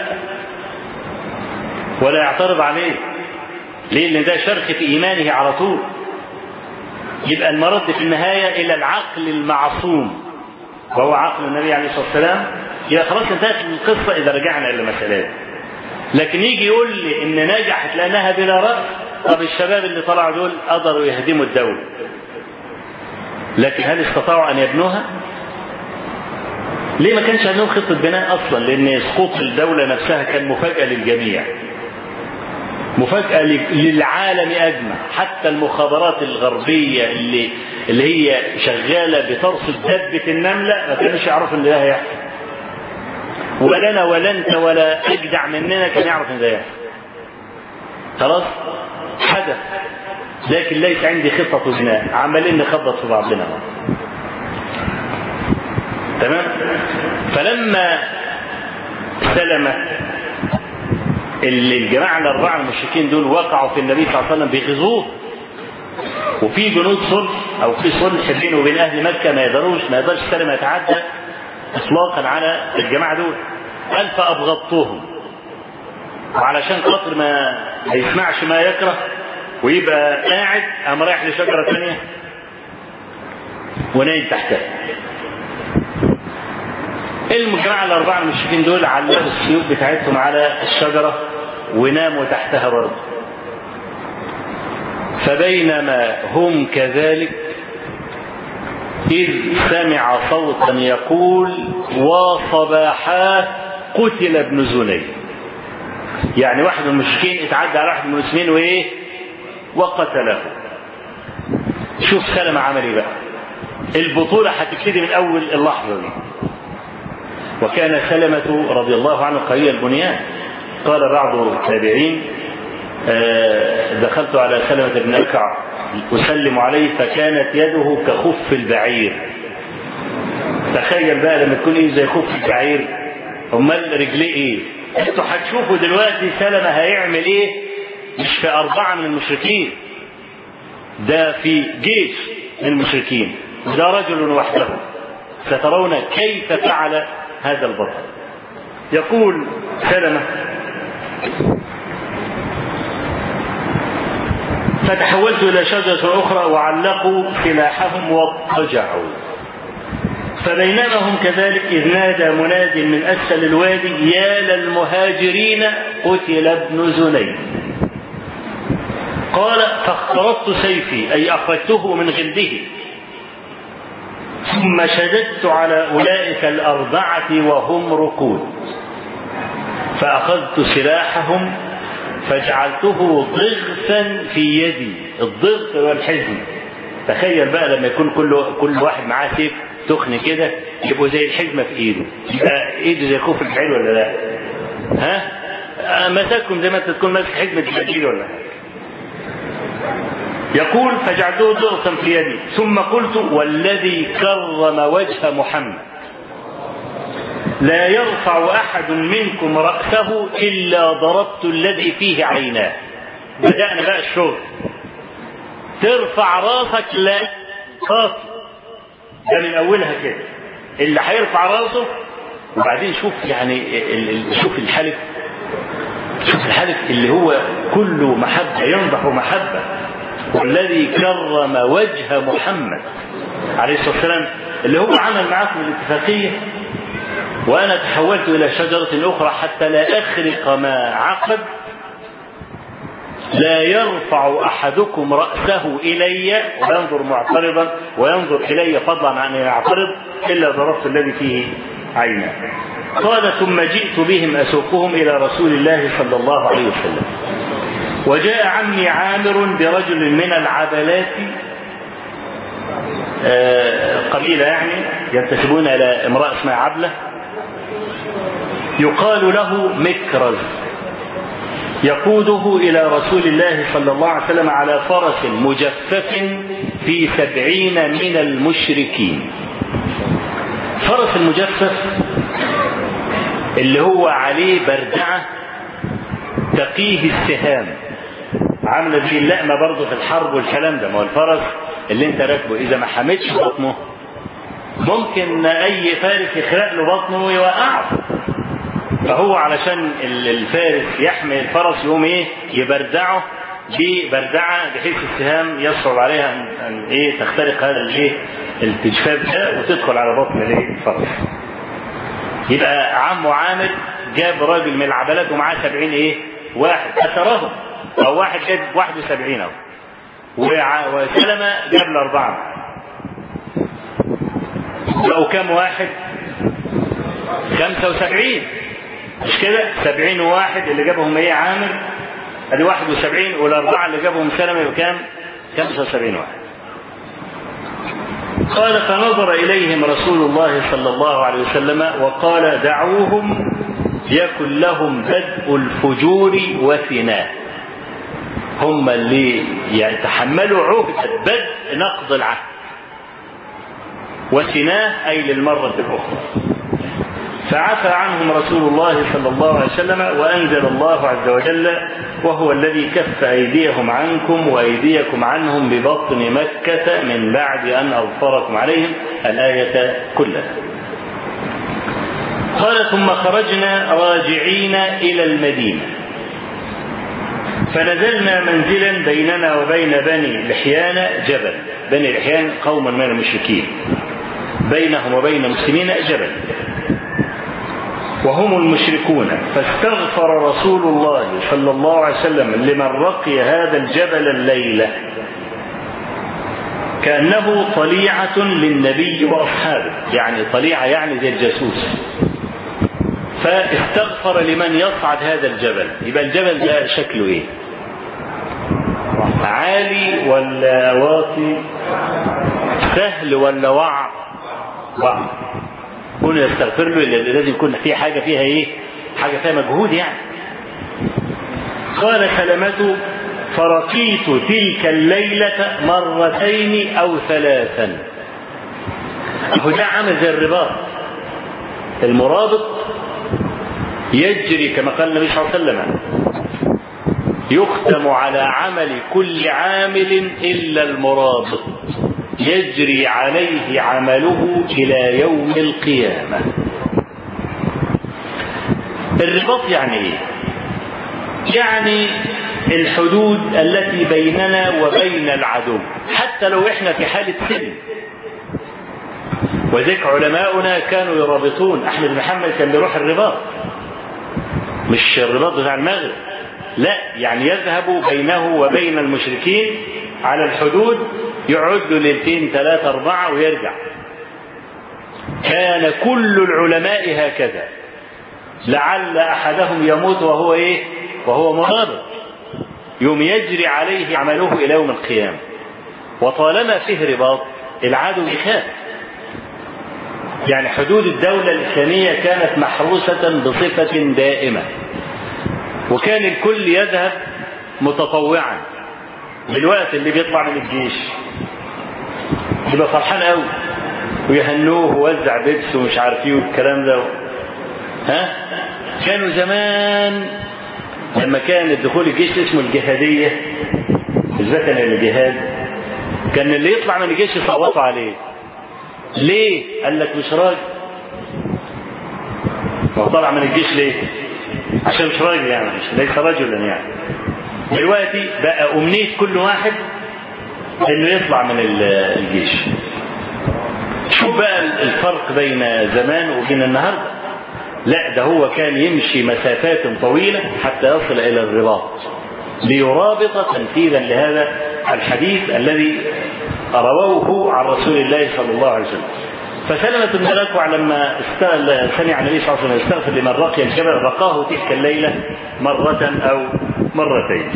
Speaker 2: ولا يعترض عليه. ليه؟ لأن ده شرخ في إيمانه على طول. يبقى المرد في النهاية إلى العقل المعصوم وهو عقل النبي عليه الصلاة والسلام. يبقى خلاص انتهت القصة إذا رجعنا إلى المسألة. لكن يجي يقول لي إن نجحت لأنها بلا رأس. طب الشباب اللي طلعوا دول قدروا يهدموا الدولة، لكن هل استطاعوا أن يبنوها؟ ليه ما كانش عندهم خطة بناء أصلا؟ لأن سقوط الدولة نفسها كان مفاجأة للجميع، مفاجأة للعالم أجمع. حتى المخابرات الغربية اللي هي شغالة بترصد دبة النملة ما كانوش يعرفوا إن ده هيحصل، ولا أنا ولا أنت ولا أجدع مننا كان يعرف إن ده يحصل. خلاص حدث، لكن ليس عندي خطة بناء، عمالين نخبط في بعضنا. تمام؟ فلما سلم الجماعة الأربعة المشركين دول وقعوا في النبي صلى الله عليه وسلم بيغزوه، وفي جنود صلح أو في صلح بينه وبين أهل مكة ما يقدرش سلم يتعدى إطلاقا على الجماعة دول. قال فأبغضتهم، وعلشان خاطر ما يسمعش ما يكره ويبقى قاعد قام رايح لشجرة ثانية ونايم تحتها. الجماعة الأربعة المشركين دول علقوا السيوف بتاعتهم على الشجرة وناموا تحتها برضه. فبينما هم كذلك إذ سمع صوتا يقول وصباحا قتل ابن زني. يعني واحد من المشركين اتعدى على واحد من المسلمين وإيه؟ وقتله. شوف سلمة عمل إيه بقى؟ البطولة هتبتدي من أول اللحظة دي. وكان سلمة رضي الله عنه قوي البنيان. قال بعض التابعين دخلت على سلمة بن أكع أسلم عليه فكانت يده كخف البعير. تخيل بقى لما تكون ايه زي خف البعير، امال رجليه ايه؟ انتوا هتشوفوا دلوقتي سلمة هيعمل ايه، مش في 4 من المشركين، ده في جيش من المشركين، ده رجل وحده. سترون كيف فعل هذا البطل. يقول سلمة فتحولت إلى شجرة أخرى وعلقوا سلاحهم واضطجعوا، فبينما هم كذلك إذ نادى مناد من أسفل الوادي يا للمهاجرين قتل ابن زنيد. قال فاخترطت سيفي أي أخرجته من غلده ثم شددت على أولئك 4 وهم ركود، فأخذت سلاحهم فجعلته ضغثا في يدي. الضغث هو الحزم. تخيل بقى لما يكون كل واحد معاه سيف تخن كده يبقوا زي الحزمة في ايده، يبقى ايده زي خوف الحيل ولا لا؟ ها مساكم زي ما انت تكون ماسك حزمة الحديد ولا لا؟ يقول فجعلته ضغطا في يدي ثم قلت والذي كرم وجه محمد لا يرفع أحد منكم رأسه إلا ضربت الذي فيه عيناه. بدأنا بقى الشغل. ترفع راسك لا خاص، ده من أولها كده اللي هيرفع راسه. وبعدين شوف يعني شوف الحلف، شوف الحلف اللي هو كله محبة، ينضح محبة. والذي كرم وجه محمد عليه الصلاة والسلام اللي هو عمل معكم الاتفاقية وأنا تحولت إلى شجرة أخرى حتى لا أخرق ما عقد. لا يرفع أحدكم رأسه إلي وينظر معترضا وينظر إلي فضلا عن أن يعترض إلا ضربت الذي فيه عينه. قال ثم جئت بهم أسوقهم إلى رسول الله صلى الله عليه وسلم. وجاء عمي عامر برجل من العبلات، قبيلة يعني ينتسبون إلى امرأة اسمها عبلة، يقال له مكرز، يقوده إلى رسول الله صلى الله عليه وسلم على فرس مجفف في 70 من المشركين. فرس المجفف اللي هو عليه بردعة تقيه السهام، عامله زي اللقمه برضه في الحرب والكلام ده. ما هو الفرس اللي انت راكبه اذا ما حمتش بطنه ممكن اي فارس يخرق له بطنه ويوقعه. فهو علشان الفارس يحمي الفرس يقوم ايه يبردعه ببردعه بحيث السهام يصعب عليها ان ايه تخترق هذا الايه التجفاف ده وتدخل على بطن الايه الفرس. يبقى عمه عامر جاب راجل من العبلات ومعاه 70 ايه واحد اثرهم، او واحد جاب 71 اهو، وسلمة جاب ال4. لو كم واحد 75 مش كده؟ 70 واحد اللي جابهم ايه عامر ادي 71، وال4 اللي جابهم سلمة بكام؟ 75 واحد. قال فنظر إليهم رسول الله صلى الله عليه وسلم وقال دعوهم يكن لهم بدء الفجور وثناء. هم اللي يتحملوا عهدة بدء نقض العهد، وثناء أي للمرة الأخرى. فعفى عنهم رسول الله صلى الله عليه وسلم وأنزل الله عز وجل وهو الذي كف أيديهم عنكم وأيديكم عنهم ببطن مكة من بعد أن أظفركم عليهم، الآية كلها. قال ثم خرجنا راجعين إلى المدينة فنزلنا منزلا بيننا وبين بني لحيان جبل. بني لحيان قوم من المشركين، بينهم وبين المسلمين جبل وهم المشركون. فاستغفر رسول الله صلى الله عليه وسلم لمن رقي هذا الجبل الليلة كأنه طليعة للنبي وأصحابه، يعني طليعة يعني زي الجاسوس. فاستغفر لمن يصعد هذا الجبل. يبقى الجبل ده شكله ايه؟ عالي ولا واطي؟ سهل ولا وعر؟ وعر. كون يستغفر له لازم يكون في حاجة فيها ايه؟ حاجة فيها مجهود يعني. قال سلمة فرقيت تلك الليلة مرتين أو ثلاثا. أهو ده عمل زي الرباط. المرابط يجري كما قال النبي صلى الله عليه وسلم يختم على عمل كل عامل إلا المرابط يجري عليه عمله إلى يوم القيامة. الرباط يعني ايه؟ يعني الحدود التي بيننا وبين العدو حتى لو احنا في حالة سلم. وذلك علماؤنا كانوا يرابطون. أحمد بن محمد كان بيروح الرباط، مش الرباط بتاع المغرب، لا، يعني يذهب بينه وبين المشركين على الحدود، يقعد له ليلتين ثلاثة أربعة ويرجع. كان كل العلماء هكذا، لعل أحدهم يموت وهو إيه؟ وهو مرابط، يوم يجري عليه عمله إلى يوم القيامة. وطالما فيه رباط العدو يخاف. يعني حدود الدولة الإسلامية كانت محروسة بصفة دائمة، وكان الكل يذهب متطوعا. بالوقت اللي بيطلع من الجيش يبقى فرحان قوي ويهنوه ووزع بيبس ومش عارف ايه والكلام ده. كانوا زمان لما كان الدخول الجيش اسمه الجهادية، بالذات الجهاد، كان اللي يطلع من الجيش يصوتوا عليه. ليه؟ قال لك مش راجل. هو طلع من الجيش ليه؟ عشان مش راجل، يعني مش ليس رجلا. يعني دلوقتي بقى أمنية كل واحد انه يطلع من الجيش. شوف بقى الفرق بين زمان وبين النهارده. لا، ده هو كان يمشي مسافات طويلة حتى يصل إلى الرباط ليرابط تنفيذا لهذا الحديث الذي رووه عن رسول الله صلى الله عليه وسلم. فسلمة بن الأكوع لما سمع النبي صلى الله عليه وسلم يستغفر لمن رقي الجبل رقاه تلك الليلة مرة أو مرتين.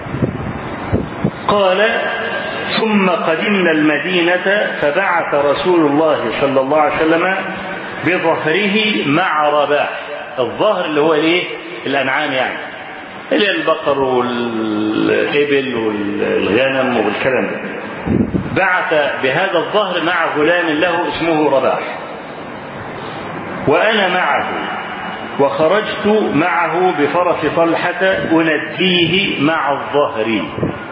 Speaker 2: قال ثم قدمنا المدينة فبعث رسول الله صلى الله عليه وسلم بظهره مع رباح. الظهر اللي هو الايه؟ الأنعام، يعني اللي البقر والإبل والغنم والكلام ده. بعث بهذا الظهر مع غلام له اسمه رباح، وأنا معه، وخرجت معه بفرس طلحة أنديه مع الظهر.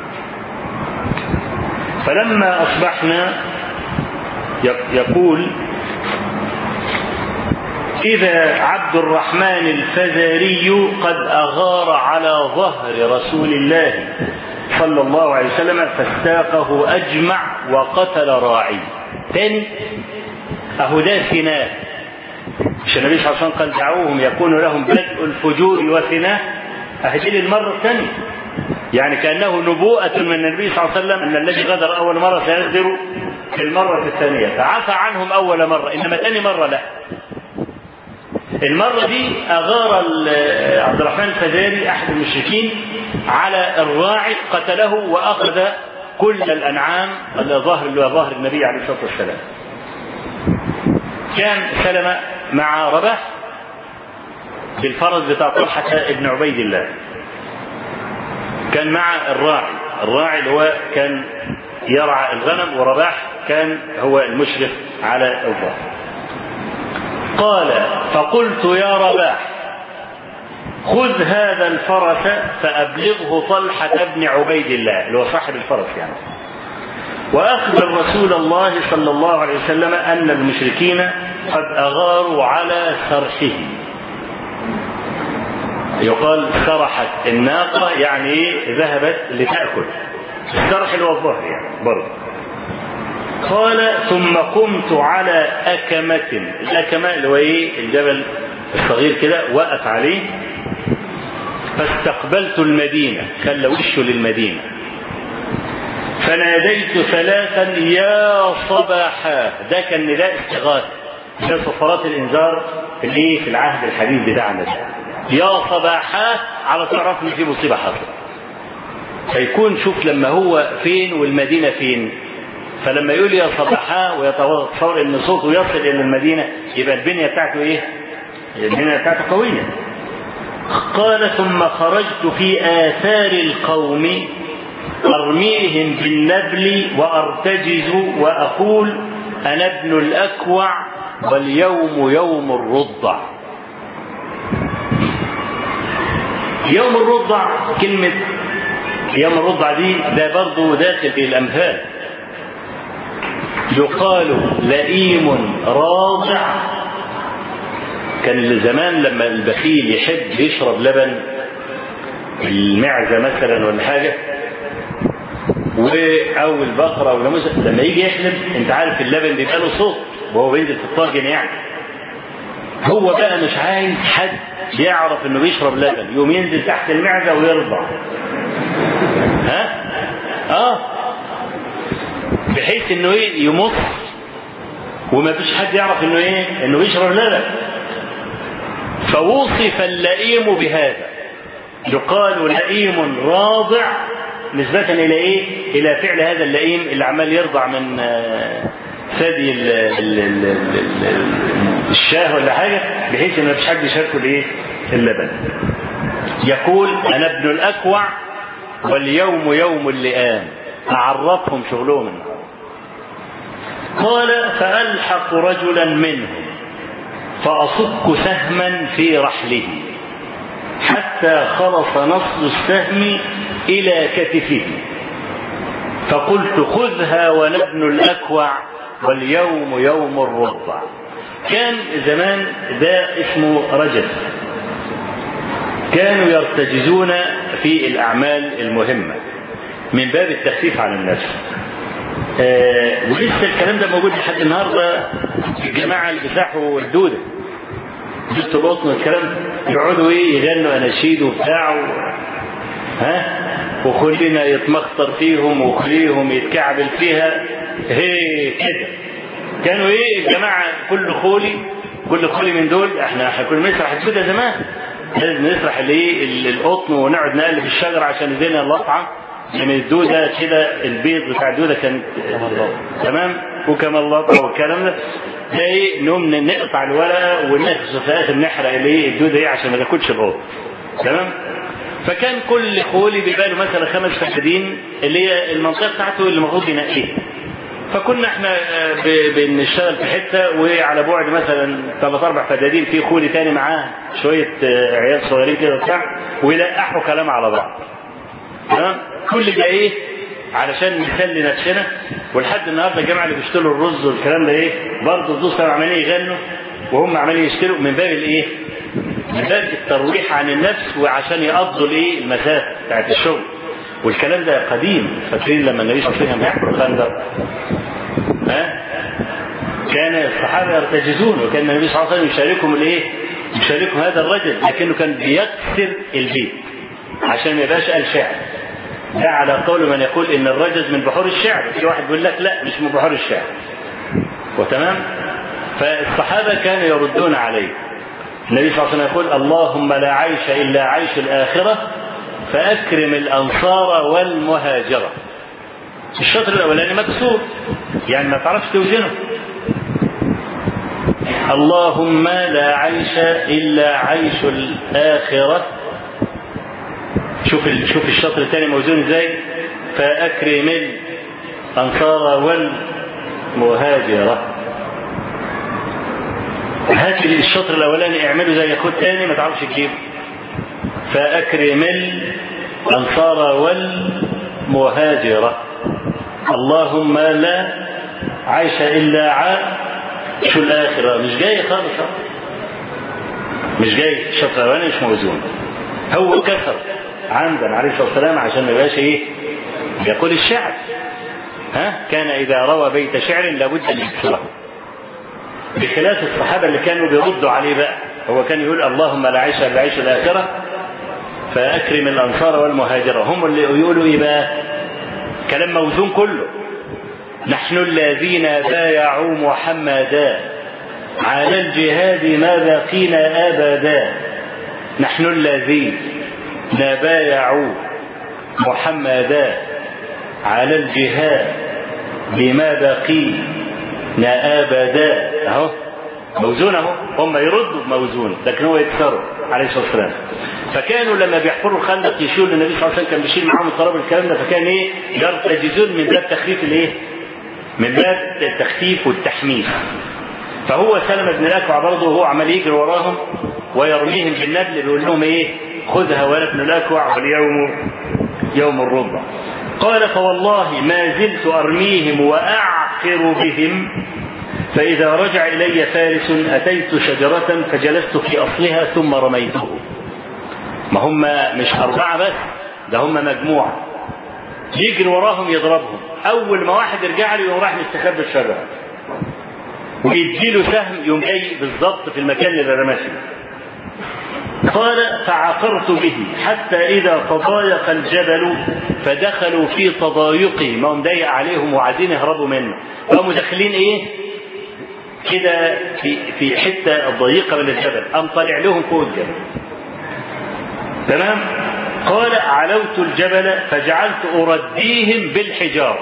Speaker 2: فلما أصبحنا يقول إذا عبد الرحمن الفزاري قد أغار على ظهر رسول الله صلى الله عليه وسلم فاستاقه أجمع وقتل راعي. تاني أهو ده ثناء. مش النبي صلى الله عليه وسلم قال دعوهم يكون لهم بدء الفجور وثناء؟ أهدي المرة الثانية، يعني كأنه نبوءة من النبي صلى الله عليه وسلم أن الذي غدر أول مرة سيغدر في المرة الثانية، فعفى عنهم أول مرة، إنما ثاني مرة لا. المرة دي أغار عبد الرحمن الفزاري أحد المشركين على الراعي، قتله وأخذ كل الأنعام ظهر النبي عليه الصلاة والسلام. كان سلمة مع رباح بالفرس بتاع طلحة ابن عبيد الله، كان مع الراعي اللي هو كان يرعى الغنم، ورباح كان هو المشرف على الظهر. قال فقلت يا رباح خذ هذا الفرس فأبلغه طلحة بن عبيد الله اللي هو صاحب الفرس يعني، وأخبر رسول الله صلى الله عليه وسلم أن المشركين قد أغاروا على سرحه. يقال سرحت الناقة يعني ذهبت لتأكل، السرح اللي هو الظهر يعني برضه. قال ثم قمت على أكمة، الأكمة اللي هو ايه؟ الجبل الصغير كده، وقف عليه فاستقبلت المدينة، خلى وشه للمدينة، فناديت ثلاثا يا صباحا. ده كان نداء استغاثة، ده صفارات الإنذار اللي في العهد الحديث بتاعنا ده. يا صباحا على تعرف ان في مصيبة حصلت. فيكون شوف لما هو فين والمدينة فين، فلما يقول يا صباحا ويتصور ان صوته يصل الى المدينه يبقى البنيه بتاعته ايه؟ البنيه بتاعته قويه. قال ثم خرجت في آثار القوم أرميهم بالنبل وأرتجز وأقول أنا ابن الأكوع واليوم يوم الرضع. يوم الرضع، كلمة يوم الرضع دي ده برضه داخل في الأمثال. يقال لئيم راضع. كان زمان لما البخيل يحب يشرب لبن المعزة مثلا ولا حاجة أو البقرة ولا مثلا، لما يجي يحلب أنت عارف اللبن بيبقى له صوت وهو بينزل في الطاجن يعني. هو بقى مش عايز حد يعرف إنه بيشرب لبن، يوم ينزل تحت المعزة ويرضع. بحيث إنه يمص وما فيش حد يعرف إنه بيشرب لبن. فوصف اللئيم بهذا، يقال لئيم راضع نسبة إلى إيه؟ إلى فعل هذا اللئيم اللي عمال يرضع من ثدي الشاه ولا حاجة، بحيث إن ما فيش حد يشاركه لإيه؟ اللبن. يقول أنا ابن الأكوع واليوم يوم اللئام، أعرفهم شغلهم. قال فألحق رجلا منهم فأصك سهما في رحله حتى خلص نصل السهم إلى كتفه، فقلت خذها وأنا ابن الأكوع واليوم يوم الرضع. كان زمان ده اسمه رجل، كانوا يرتجزون في الأعمال المهمة من باب التخفيف عن النفس. ولسه الكلام ده موجود لحد النهارده. الجماعه اللي بيساحوا الدوده دوده القطن والكلام يقعدوا يغنوا اناشيد وبتاع وكلنا يتمخطر فيهم وكليهم يتكعبل فيها كده. كانوا الجماعه كل خولي من دول احنا كنا نسرح الدوده زمان، لازم نسرح القطن ونقعد نقلب الشجره عشان ايدينا اللطعه من الدودة كده. البيض بتاع الدودة كان تمام وكما الله والكلام ده نقوم نقطع الورقة ونخص في آخر نحرق الدودة عشان ما تاكلش القط. تمام. فكان كل خولي بيبقى له مثلا 5 فدادين اللي هي المنطقة بتاعته اللي المفروض ينقيها. فكنا احنا بنشتغل في حتة وعلى بعد مثلا 3-4 فدادين في خولي تاني معاه شوية عيال صغيرين كده وبتاع ويلقحوا كلام على بعض. تمام. كل ده علشان نخلي نفسنا. ولحد النهارده الجماعه اللي بيشتروا الرز والكلام ده برضه الدوس كانوا عمالين يغنوا وهم عمالين يشتروا من باب من باب الترويح عن النفس وعشان يقضوا المسافه بتاعت الشغل. والكلام ده قديم. فاكرين لما النبي صلى الله عليه وسلم يحفر الخندق كان الصحابه يرتجزون وكان النبي صلى الله عليه وسلم يشاركهم هذا الرجل، لكنه كان بيكسر البيت عشان ما يبقاش قال شعر. ده على قول من يقول ان الرجز من بحور الشعر، في واحد بيقول لك لا مش من بحور الشعر. وتمام. فالصحابه كانوا يردون عليه. النبي صلى الله عليه وسلم يقول اللهم لا عيش الا عيش الاخره فاكرم الانصار والمهاجره. الشطر الاولاني مكسور يعني ما تعرفش توزنه. اللهم لا عيش الا عيش الاخره. شوف الشطر الثاني موزون ازاي. فاكرم الانصار والمهاجره. هات الشطر الاولاني اعمله زي خد ثاني ما تعرفش تجيبه. فاكرم الانصار والمهاجره. اللهم لا عيش الا عيش الاخره. مش جاي خالص، مش جاي. الشطر الاولاني مش موزون. هو كسر عمدا عليه الصلاه والسلام عشان ما يبقاش يقول الشعر. كان اذا روى بيت شعر لابد ان يكسره. بخلاف الصحابه اللي كانوا بيردوا عليه بقى، هو كان يقول اللهم لا عيش الا عيش الاخره فاكرم الانصار والمهاجره. هم اللي يقولوا بقى كلام موزون كله. نحن الذين بايعوا محمدا على الجهاد ما بقينا ابدا. نحن الذين بايعوا محمدا على الجهاد بماذا قيل أبدا اهو موزون اهو، هم يردوا بموزون لكن هو يكسره عليه الصلاه والسلام. فكانوا لما بيحفروا الخندق يشيلوا النبي صلى الله عليه وسلم كان بيشيل معاهم التراب الكلام ده، فكان ايه يرتجزون من باب تخفيف الايه؟ من باب التخفيف والتحميس. فهو سلمة بن الأكوع برضه وهو عمال يجري وراهم ويرميهم بالنبل بيقول لهم ايه؟ خذها ولا ابن الأكوع واليوم يوم الربع. قال فوالله ما زلت أرميهم وأعقر بهم، فإذا رجع إلي فارس أتيت شجرة فجلست في أصلها ثم رميته. ما هم مش 4 بس، ده هم مجموعة، يجري وراهم يضربهم، أول ما واحد يرجع له يقوم راح مستخبي الشجرة ويديله سهم يوم جاي بالضبط في المكان اللي رماه فيه. قال فعقرت به حتى إذا تضايق الجبل فدخلوا في تضايقه، ما هم ضيق عليهم وعايزين يهربوا منه، فهم داخلين ايه كده في حته ضيقه من الجبل، قام طالع لهم فوق الجبل. تمام. قال علوت الجبل فجعلت ارديهم بالحجاره.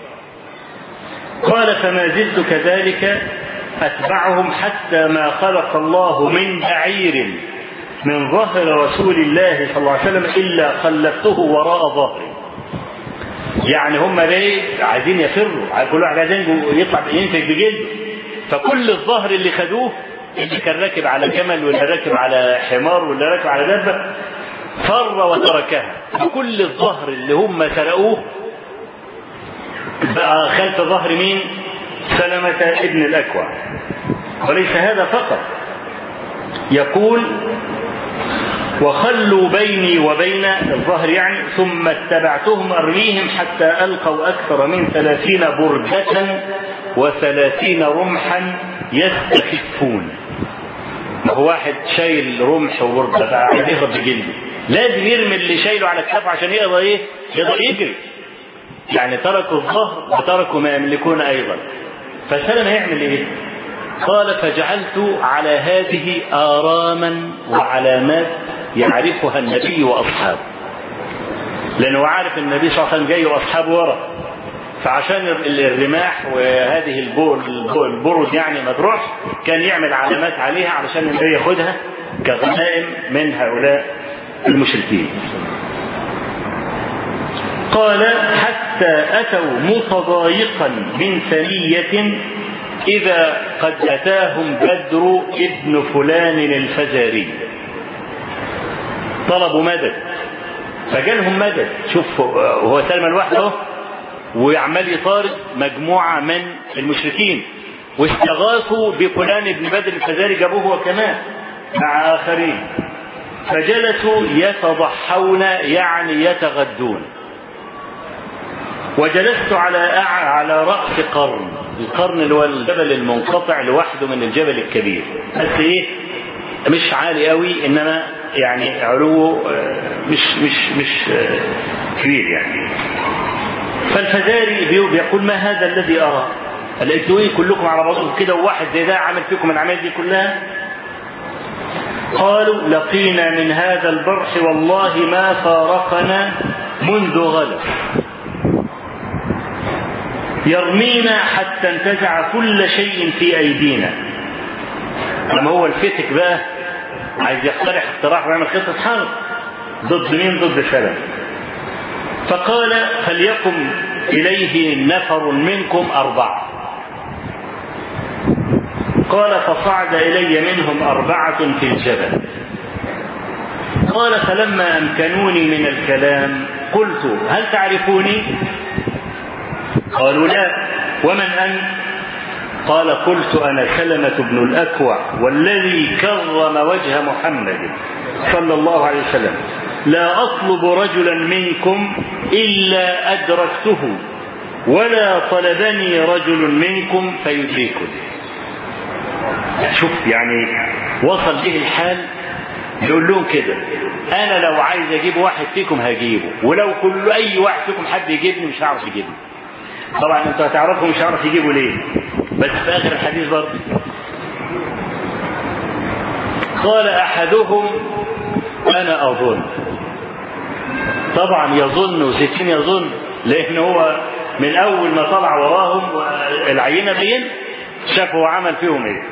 Speaker 2: قال فما زلت كذلك اتبعهم حتى ما خلق الله من بعير من ظهر رسول الله صلى الله عليه وسلم الا خلفته وراء ظهري. يعني هم ليه عايزين يفروا، كل واحد عايزين يطلع ينتج بجلده، فكل الظهر اللي خدوه اللي كان راكب على جمل ولا راكب على حمار ولا راكب على دابه فر وتركها، فكل الظهر اللي هم سرقوه بقى خلف ظهر مين؟ سلمة ابن الأكوع. وليس هذا فقط، يقول وخلوا بيني وبين الظهر يعني ثم اتبعتهم أرميهم حتى ألقوا أكثر من 30 بردة و30 رمحا يستخفون. ما هو واحد شايل رمح وبردة عايز يهرب بجلده، لازم يرمي اللي شايله على كتافه عشان يقدر ايه؟ يقدر يجري. يعني تركوا الظهر وتركوا ما يملكون أيضا. فسلمة يعمل ايه؟ قال فجعلت على هذه آراما وعلامات يعرفها النبي وأصحابه، لأنه عارف النبي صلى الله عليه وسلم جاي وأصحابه ورا، فعشان الرماح وهذه البرد يعني ما تروحش كان يعمل علامات عليها علشان النبي ياخدها كغنائم من هؤلاء المشركين. قال حتى أتوا متضايقا من ثنية إذا قد أتاهم بدر ابن فلان الفزاري، طلبوا مدد فجالهم مدد. شوف هو سلمى لوحده ويعمل يطارد مجموعة من المشركين، واستغاثوا بفلان ابن بدر الفزاري جابوه هو كمان مع آخرين، فجلسوا يتضحون يعني يتغدون. وجلست على رأس قرن، القرن اللي هو الجبل المنقطع لوحده من الجبل الكبير، بس ايه مش عالي قوي انما يعني علوه مش كبير يعني. فالفزاري بيقول ما هذا الذي أرى؟ لقيتوا ايه كلكم على بعضكم كده وواحد زي ده عمل فيكم العملية دي كلها؟ قالوا لقينا من هذا البرح والله ما فارقنا منذ غد، يرمينا حتى انتزع كل شيء في أيدينا. لما هو الفتك بقى عايز يقترح اقتراح ويعمل خطة حرب ضد مين؟ ضد سلمة. فقال فليقم إليه نفر منكم 4. قال فصعد إلي منهم 4 في الجبل. قال فلما أمكنوني من الكلام قلت هل تعرفوني؟ قالوا لا. ومن أنت؟ قال قلت أنا سلمة بن الأكوع والذي كرم وجه محمد صلى الله عليه وسلم، لا أطلب رجلا منكم إلا أدركته ولا طلبني رجل منكم فيدركني. شوف يعني وصل به الحال، يقول لهم كده أنا لو عايز أجيب واحد فيكم هجيبه، ولو كل أي واحد فيكم حد يجيبني مش هعرف يجيبني. طبعا انتوا هتعرفوا مش هعرف يجيبوا ليه، بس في آخر الحديث برضه قال أحدهم أنا أظن. طبعا يظن وستين يظن، لأن هو من أول ما طلع وراهم العينة بين شافوا عمل فيهم إيه.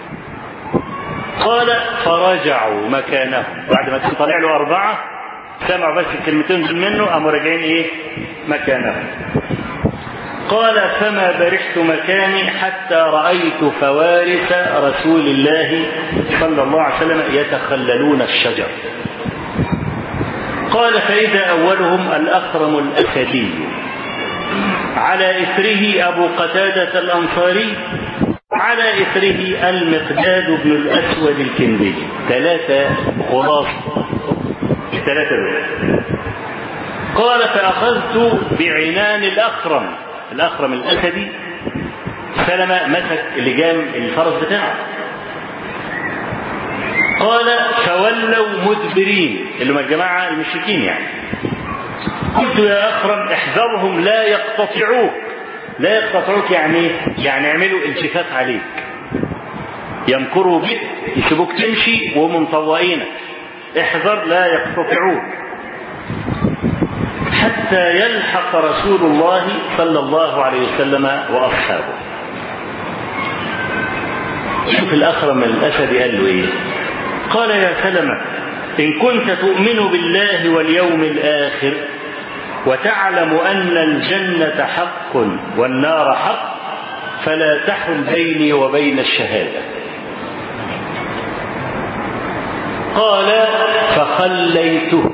Speaker 2: قال فرجعوا مكانهم بعد ما كان طلع له 4 سمعوا بس الكلمتين دول منه قاموا راجعين إيه مكانهم. قال فما برحت مكاني حتى رأيت فوارس رسول الله صلى الله عليه وسلم يتخللون الشجر. قال فإذا أولهم الأخرم الأسدي على إثره أبو قتادة الأنصاري على إثره المقداد بن الأسود الكندي. 3 خلاص 3 دول. قال فأخذت بعنان الأخرم الأسدي. سلمة مسك لجام الفرس بتاعه. قال فولوا مدبرين اللي هم الجماعة المشركين يعني. قلت يا أخرم احذرهم لا يقتطعوك يعني يعملوا التفات عليك، يمكروا بك يسيبوك تمشي ومنطوئينك، احذر لا يقتطعوك حتى يلحق رسول الله صلى الله عليه وسلم وأصحابه. شوف الأخرم الأسدي قال له إيه؟ قال يا سلمة إن كنت تؤمن بالله واليوم الآخر وتعلم أن الجنة حق والنار حق فلا تحل بيني وبين الشهادة. قال فخليته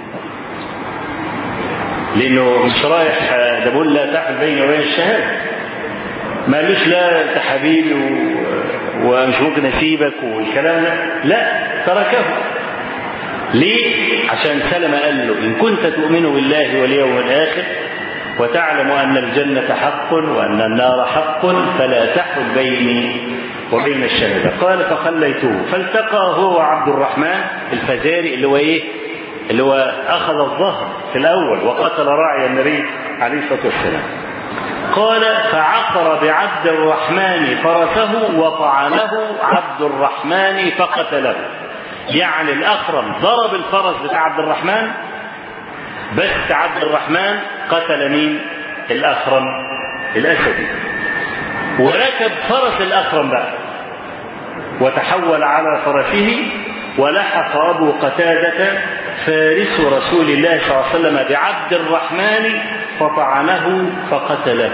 Speaker 2: لأنه مش رايح ده بقول لا تحل بيني وبين الشهادة، ما قالوش لا أنت حبيبي ومش ممكن أسيبك والكلام ده، لا تركه. ليه؟ عشان سلمة قال له إن كنت تؤمن بالله واليوم الآخر وتعلم أن الجنة حق وأن النار حق فلا تحل بيني وبين الشهادة. قال فخليته فالتقى هو وعبد الرحمن الفزاري اللي هو أخذ الظهر في الأول وقتل راعي النبي عليه الصلاة والسلام. قال فعقر بعبد الرحمن فرسه وطعنه عبد الرحمن فقتله. يعني الأخرم ضرب الفرس بتاع عبد الرحمن بس عبد الرحمن قتل مين؟ الأخرم الأسدي. وركب فرس الأخرم بقى وتحول على فرسه ولحق أبو قتادة فارس رسول الله صلى الله عليه وسلم بعبد الرحمن فطعنه فقتله.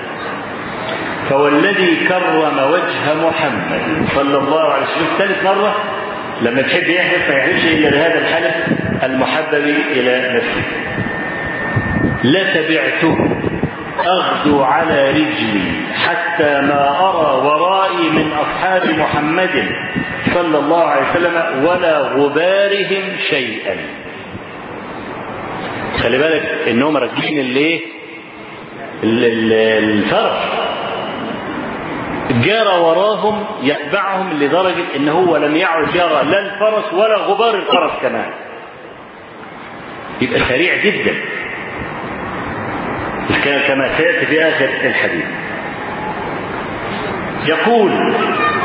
Speaker 2: فوالذي كرم وجه محمد صلى الله عليه وسلم 3 مرة لما تحب يحلف ما يحلفش إلا بهذا الحلف المحبب إلى نفسه. لتبعته أغدو على رجلي حتى ما أرى ورائي من أصحاب محمد صلى الله عليه وسلم ولا غبارهم شيئا. خلي بالك إنهم راكبين الفرس جرى وراهم يتبعهم لدرجة إن هو لم يعد يرى لا الفرس ولا غبار الفرس كمان، يبقى سريع جدا كما سيأتي في آخر الحديث. يقول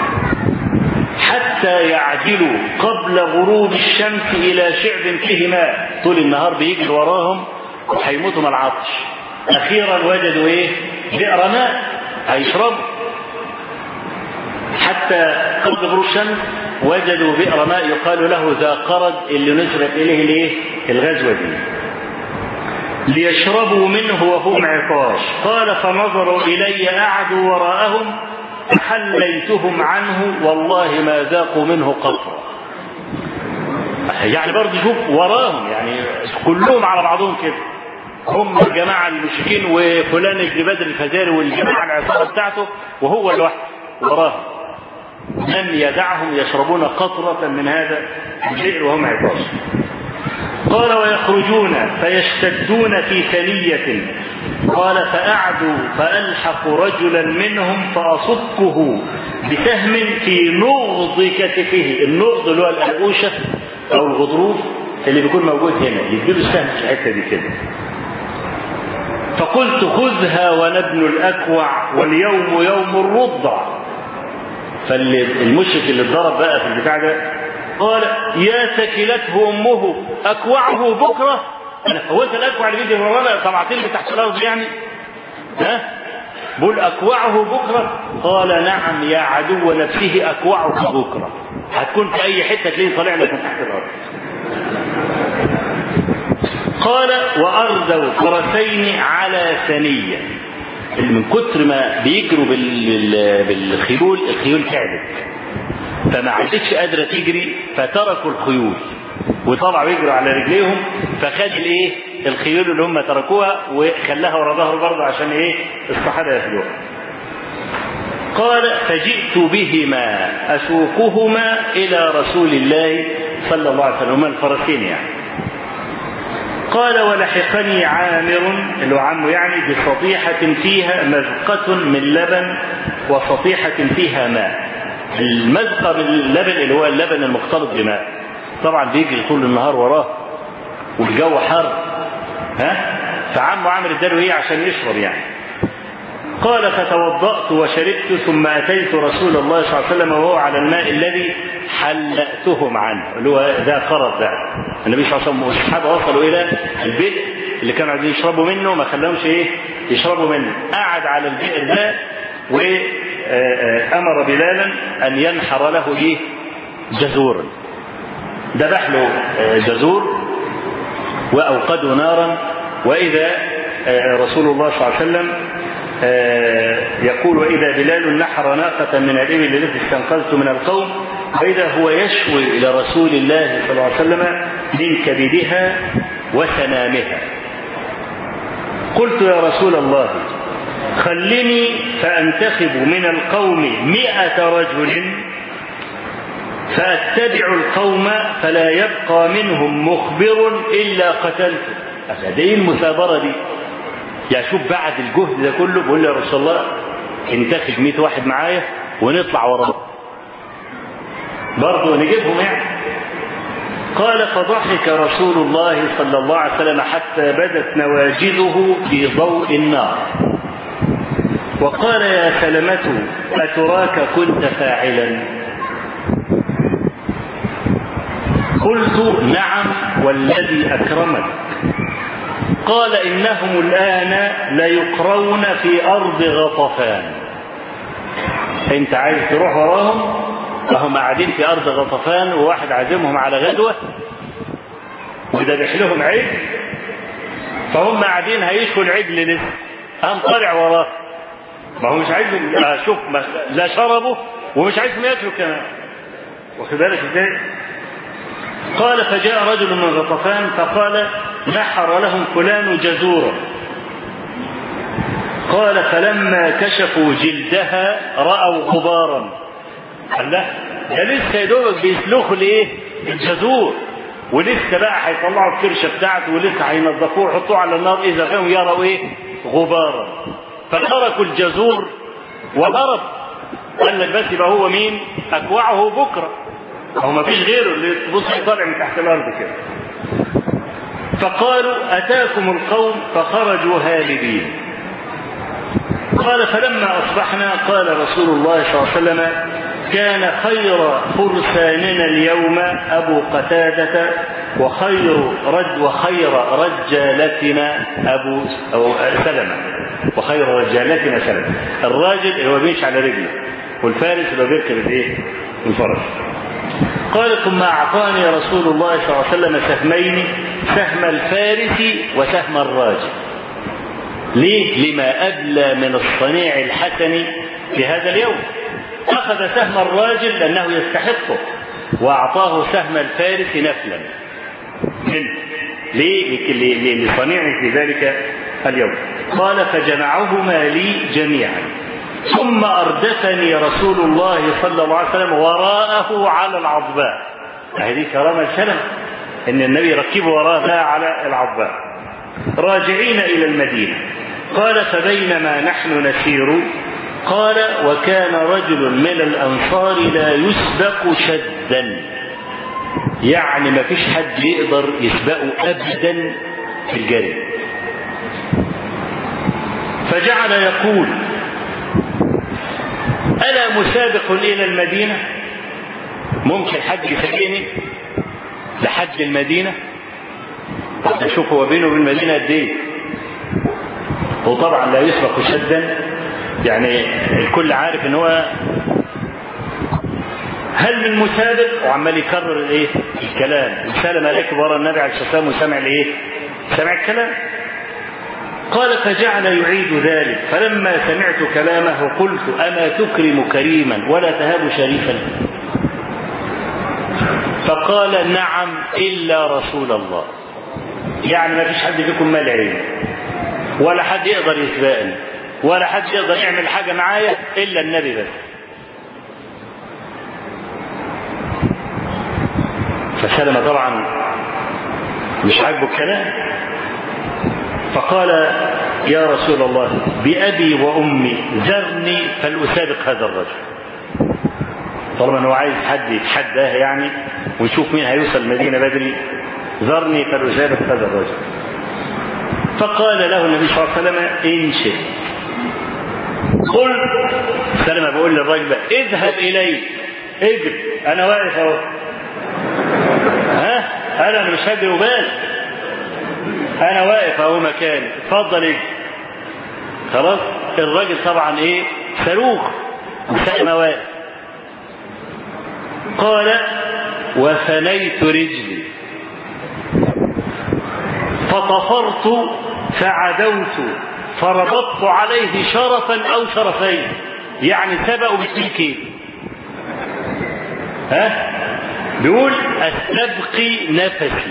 Speaker 2: حتى يعدلوا قبل غروب الشمس إلى شعب فيه ماء. طول النهار بيجري وراهم وهيموتوا من العطش. أخيرا وجدوا إيه؟ بئر ماء هيشربوا. حتى قبل غروب الشمس وجدوا بئر ماء يقال له ذا قرد اللي نسبت إليه ليه؟ الغزوة دي ليشربوا منه وهم عطاش. قال فنظروا إلي أعدوا وراءهم فحليتهم عنه والله ما ذاقوا منه قطرة. يعني برضه شوف وراهم يعني كلهم على بعضهم كده، هم الجماعة المشركين وفلان ابن بدر الفزاري والجماعة العصابة بتاعته وهو لوحده وراهم لم يدعهم يشربون قطرة من هذا البئر وهم عطاش. قال ويخرجون فيشتدون في ثنية. قال فأعدوا فألحق رجلا منهم فأصكه بسهم في نغض كتفه. النغض اللي هو الأرقوشة أو الغضروف اللي بيكون موجود هنا يديله السهم في الحتة دي كده. فقلت خذها وأنا ابن الأكوع واليوم يوم الرضع. فالمشرك اللي اتضرب بقى في البتاع ده قال يا ثكلته امه اكوعه بكره. هو انت الاكوع اللي بيجي ورانا طبعتين تحت الارض يعني؟ بقول أكوعه بكرة؟ قال نعم يا عدو نفسه أكوعك بكرة، هتكون في أي حتة تلاقيه طالع لك من تحت الأرض. قال وأردوا فرسين على ثنية، من كتر ما بيجروا بالخيول، الخيول تعبت فما عادتش قادرة تجري، فتركوا الخيول وطلعوا يجروا على رجليهم، فخد الخيول اللي هم تركوها وخلاها ورا ظهره برضه عشان الصحابة ياخدوها. قال فجئت بهما أسوقهما إلى رسول الله صلى الله عليه وسلم، الفرسين يعني. قال ولحقني عامر اللي هو عمه يعني بسطيحة فيها مذقة من لبن وسطيحة فيها ماء. المذقة باللبن اللي هو اللبن المختلط بماء، طبعا بيجري طول النهار وراه والجو حر، فعمه عامر اداله عشان يشرب يعني. قال فتوضأت وشربت ثم أتيت رسول الله صلى الله عليه وسلم وهو على الماء الذي حلأتهم عنه، اللي هو ده قرض ده. النبي صلى الله عليه وسلم والصحابة وصلوا إلى البئر اللي كانوا عايزين يشربوا منه، ما خلاهمش يشربوا منه. قعد على البئر ده وأمر بلالا أن ينحر له جزورا، ذبح له جزور وأوقدوا نارا. وإذا رسول الله صلى الله عليه وسلم يقول وإذا بلال نحر ناقة من الإبل التي استنقذت من القوم، وإذا هو يشوي إلى رسول الله صلى الله عليه وسلم من كبدها وسنامها. قلت يا رسول الله خلني فأنتخب من القوم 100 رجل فأتبع القوم فلا يبقى منهم مخبر إلا قتلته. دي المثابرة دي يعني. شوف بعد الجهد ده كله بقول له يا رسول الله انتخب 100 واحد معايا ونطلع وراه برضه نجيبهم يعني. قال فضحك رسول الله صلى الله عليه وسلم حتى بدت نواجذه في ضوء النار، وقال يا سلمة أتراك كنت فاعلا؟ قلت نعم والذي أكرمك. قال إنهم الآن ليقرون في أرض غطفان. أنت عايز تروح وراهم؟ فهم قاعدين في أرض غطفان وواحد عازمهم على غدوة وذبح لهم عجل، فهم قاعدين هيشوا العجل لسه، قام طالع وراه. ما هو مش عايز شوف لا شربوا ومش عايزهم ياكلوا كمان، واخد بالك ازاي؟ قال فجاء رجل من غطفان فقال نحر لهم فلان جزورا. قال فلما كشفوا جلدها رأوا غبارا. قال لا ده لسه يدوبك بيسلخوا الجزور، ولسه بقى هيطلعوا الكرشه بتاعته ولسه هينضفوه ويحطوه على النار، اذا كانوا يروا غبارا. فتركوا الجزور وهرب. قال لك بس يبقى هو مين؟ اكوعه بكره، هو ما فيش غيره اللي تبص طالع من تحت الارض كده. فقالوا أتاكم القوم فخرجوا هالبين. قال فلما أصبحنا قال رسول الله صلى الله عليه وسلم كان خير فرساننا اليوم أبو قتادة وخير رجالتنا أبو سلمة، وخير رجالتنا سلمة. الراجل اللي هو بيمشي على رجله، والفارس اللي هو بيركب الفرس. قال ثم أعطاني رسول الله صلى الله عليه وسلم سهمين، سهم الفارس وسهم الراجل. ليه؟ لما أبلى من الصنيع الحسن في هذا اليوم. أخذ سهم الراجل لأنه يستحقه، وأعطاه سهم الفارس نفلا منه لصنيعه في ذلك اليوم. قال فجمعهما لي جميعا، ثم أردفني رسول الله صلى الله عليه وسلم وراءه على العضباء. هذه كرامة السلام إن النبي ركبه وراءه على العضباء راجعين إلى المدينة. قال فبينما نحن نسير قال وكان رجل من الأنصار لا يسبق شدا، يعني ما فيش حد يقدر يسبقه أبدا في الجري. فجعل يقول ألا مسابق إلى المدينة؟ ممكن حد يسبقني لحد المدينة؟ أشوف هو بينه وبين المدينة قد إيه. وطبعا لا يسبق شدا، يعني الكل عارف ان هو هل من مسابق، وعمال يكرر الايه الكلام. سلم راكب ورا النبي عليه الصلاه والسلام وسمع الايه، سمع الكلام. قال فجعل يعيد ذلك، فلما سمعت كلامه قلت اما تكرم كريما ولا تهاب شريفا؟ فقال نعم الا رسول الله، يعني ما فيش حد فيكم مال عين ولا حد يقدر يسبقني ولا حد يقدر يعمل حاجه معايا الا النبي بس. فسلم طبعا مش عاجبه الكلام، فقال يا رسول الله بأبي وأمي ذرني فلأسابق هذا الرجل. طالما انه عايز حد يتحداه يعني ويشوف مين هيوصل المدينة بدري، ذرني فلأسابق هذا الرجل. فقال له النبي صلى الله عليه وسلم إن شئت. قل سلمة بقول للرجل اذهب إليه اجري، أنا واقف أهو، أنا مش هجري وبال، أنا واقف أهو مكاني، اتفضل اجري. خلاص الراجل طبعا ايه صاروخ سلمة واقف. قال وثنيت رجلي فطفرت فعدوت فربطت عليه شرفا أو شرفين، يعني سبقوا ب2 بيقول استبقي نفسي.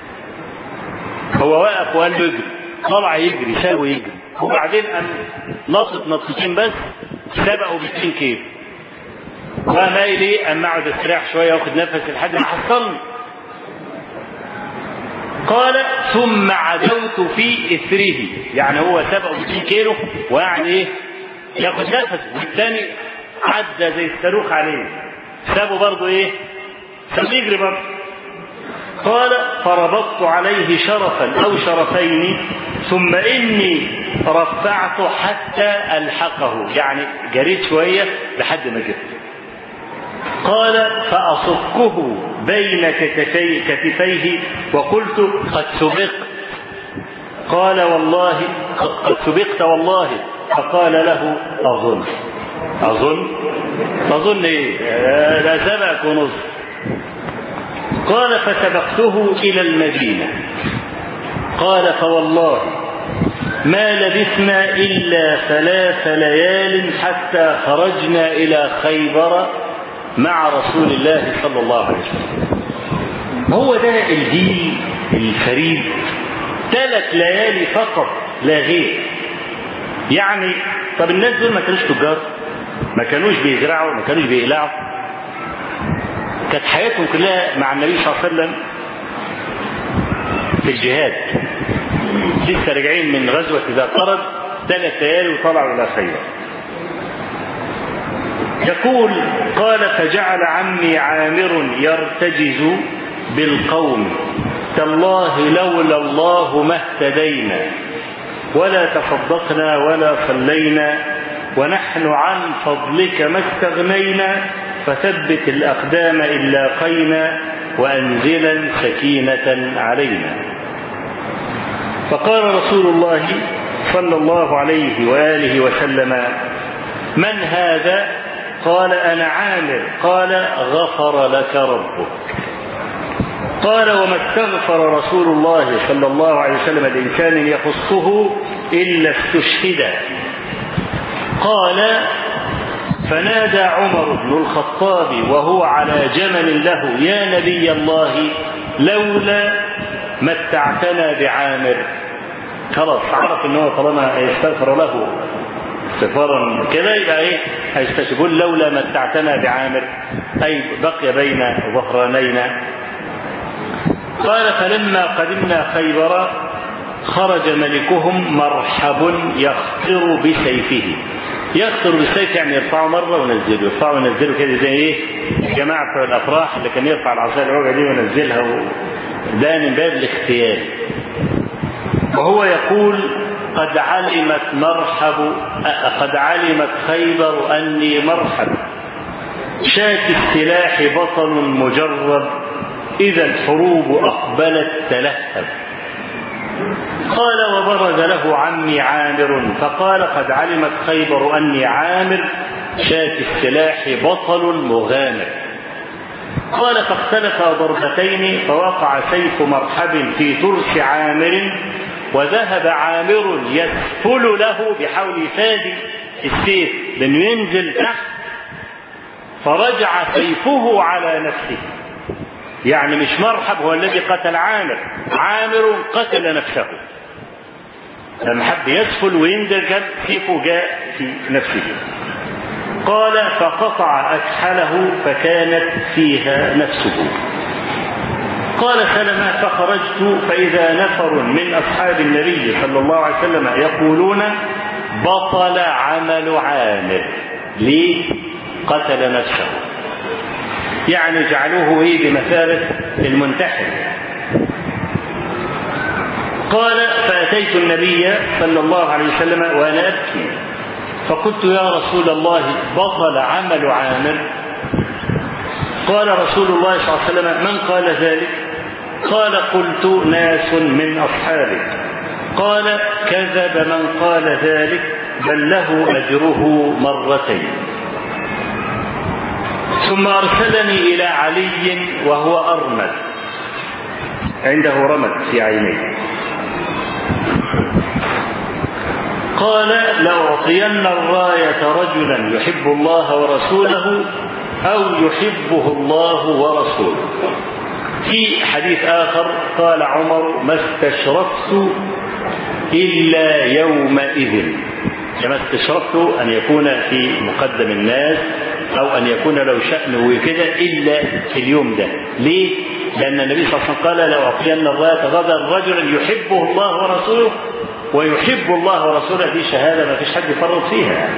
Speaker 2: هو واقف وقال له يجري، طلع يجري ساوي يجري، وبعدين قام نطتين بس سبقوا ب2 كيلو. وقام قايل ايه، قام اقعد استريح شويه واخد نفس لحد ما حصلني. قال ثم عدوت في اثره، يعني هو سبقوا ب2 كيلو وقاعد ايه ياخد نفس، والثاني عدى زي الصاروخ عليه، سابه برضه ايه سابه يجري برضه. قال فربطت عليه شرفا أو شرفين ثم إني رفعت حتى ألحقه، يعني جريت شوية لحد ما جبت. قال فأصكه بين كتفيه وقلت قد سبقت. قال والله قد سبقت والله. فقال له أظن إيه، لا سبقك ونص. قال فسبقته إلى المدينة. قال فوالله ما لبثنا إلا 3 ليال حتى خرجنا إلى خيبر مع رسول الله صلى الله عليه وسلم. هو ده الجيل الفريد، 3 ليالي فقط لا غير. يعني طب الناس دول ما كانوش تجار، ما كانوش بيزرعوا، ما كانوش بيقلعوا، كانت حياتهم كلها مع النبي صلى الله عليه وسلم في الجهاد. لسه راجعين من غزوة ذات قرد 3 ليالي وطلعوا إلى خيبر. يقول قال فجعل عمي عامر يرتجز بالقوم تالله لولا الله ما اهتدينا ولا تصدقنا ولا صلينا ونحن عن فضلك ما استغنينا فثبت الأقدام إن لاقينا وأنزلا سكينة علينا. فقال رسول الله صلى الله عليه وآله وسلم من هذا؟ قال أنا عامر. قال غفر لك ربك. قال وما استغفر رسول الله صلى الله عليه وسلم لإنسان يخصه إلا استشهد. قال فنادى عمر بن الخطاب وهو على جمل له يا نبي الله لولا متعتنا بعامر. خلاص عرف ان هو طالما يستغفر له استغفارا كذا يبقى ايه هيستشهدون لولا متعتنا بعامر، اي بقي بين ظهرانينا. قال فلما قدمنا خيبر خرج ملكهم مرحب يخطر بسيفه. يخطر بالسيف يعني يرفعه مرة ونزله، يرفعه ونزله كده زي ايه جماعة بتوع الافراح اللي كان يرفع العصاية العوجة دي وينزلها ده من باب الاختيار. وهو يقول قد علمت خيبر أني مرحب شاك السلاح بطن مجرد إذا الحروب أقبلت تلهب. قال وبرز له عمي عامر فقال قد علمت خيبر أني عامر شاة السلاح بطل مغامر. قال فاختلفا ضربتين فوقع سيف مرحب في ترس عامر وذهب عامر يسفل له بحول فادي السيف لأنه ينزل تحت فرجع سيفه على نفسه. يعني مش مرحب هو الذي قتل عامر، عامر قتل نفسه لما حب يسفل وينزل سيفه جاء في نفسه. قال فقطع أكحله فكانت فيها نفسه. قال سلمة فخرجت فإذا نفر من أصحاب النبي صلى الله عليه وسلم يقولون بطل عمل عامر. ليه؟ قتل نفسه، يعني جعلوه بمثابة المنتحر. قال فأتيت النبي صلى الله عليه وسلم وأنا أبكي فقلت يا رسول الله بطل عمل عامر؟ قال رسول الله صلى الله عليه وسلم من قال ذلك؟ قال قلت ناس من أصحابك. قال كذب من قال ذلك بل له أجره مرتين. ثم أرسلني إلى علي وهو أرمد عنده رمد في عينيه. قال لأعطين الراية رجلا يحب الله ورسوله أو يحبه الله ورسوله. في حديث آخر قال عمر ما استشرفت إلا يومئذ، كما استشرفت أن يكون في مقدم الناس أو أن يكون له شأنه كده إلا في اليوم ده. ليه؟ لأن النبي صلى الله عليه وسلم قال لأعطين الراية غدا رجلا يحبه الله ورسوله ويحب الله ورسوله. دي شهادة ما فيش حد يفرط فيها.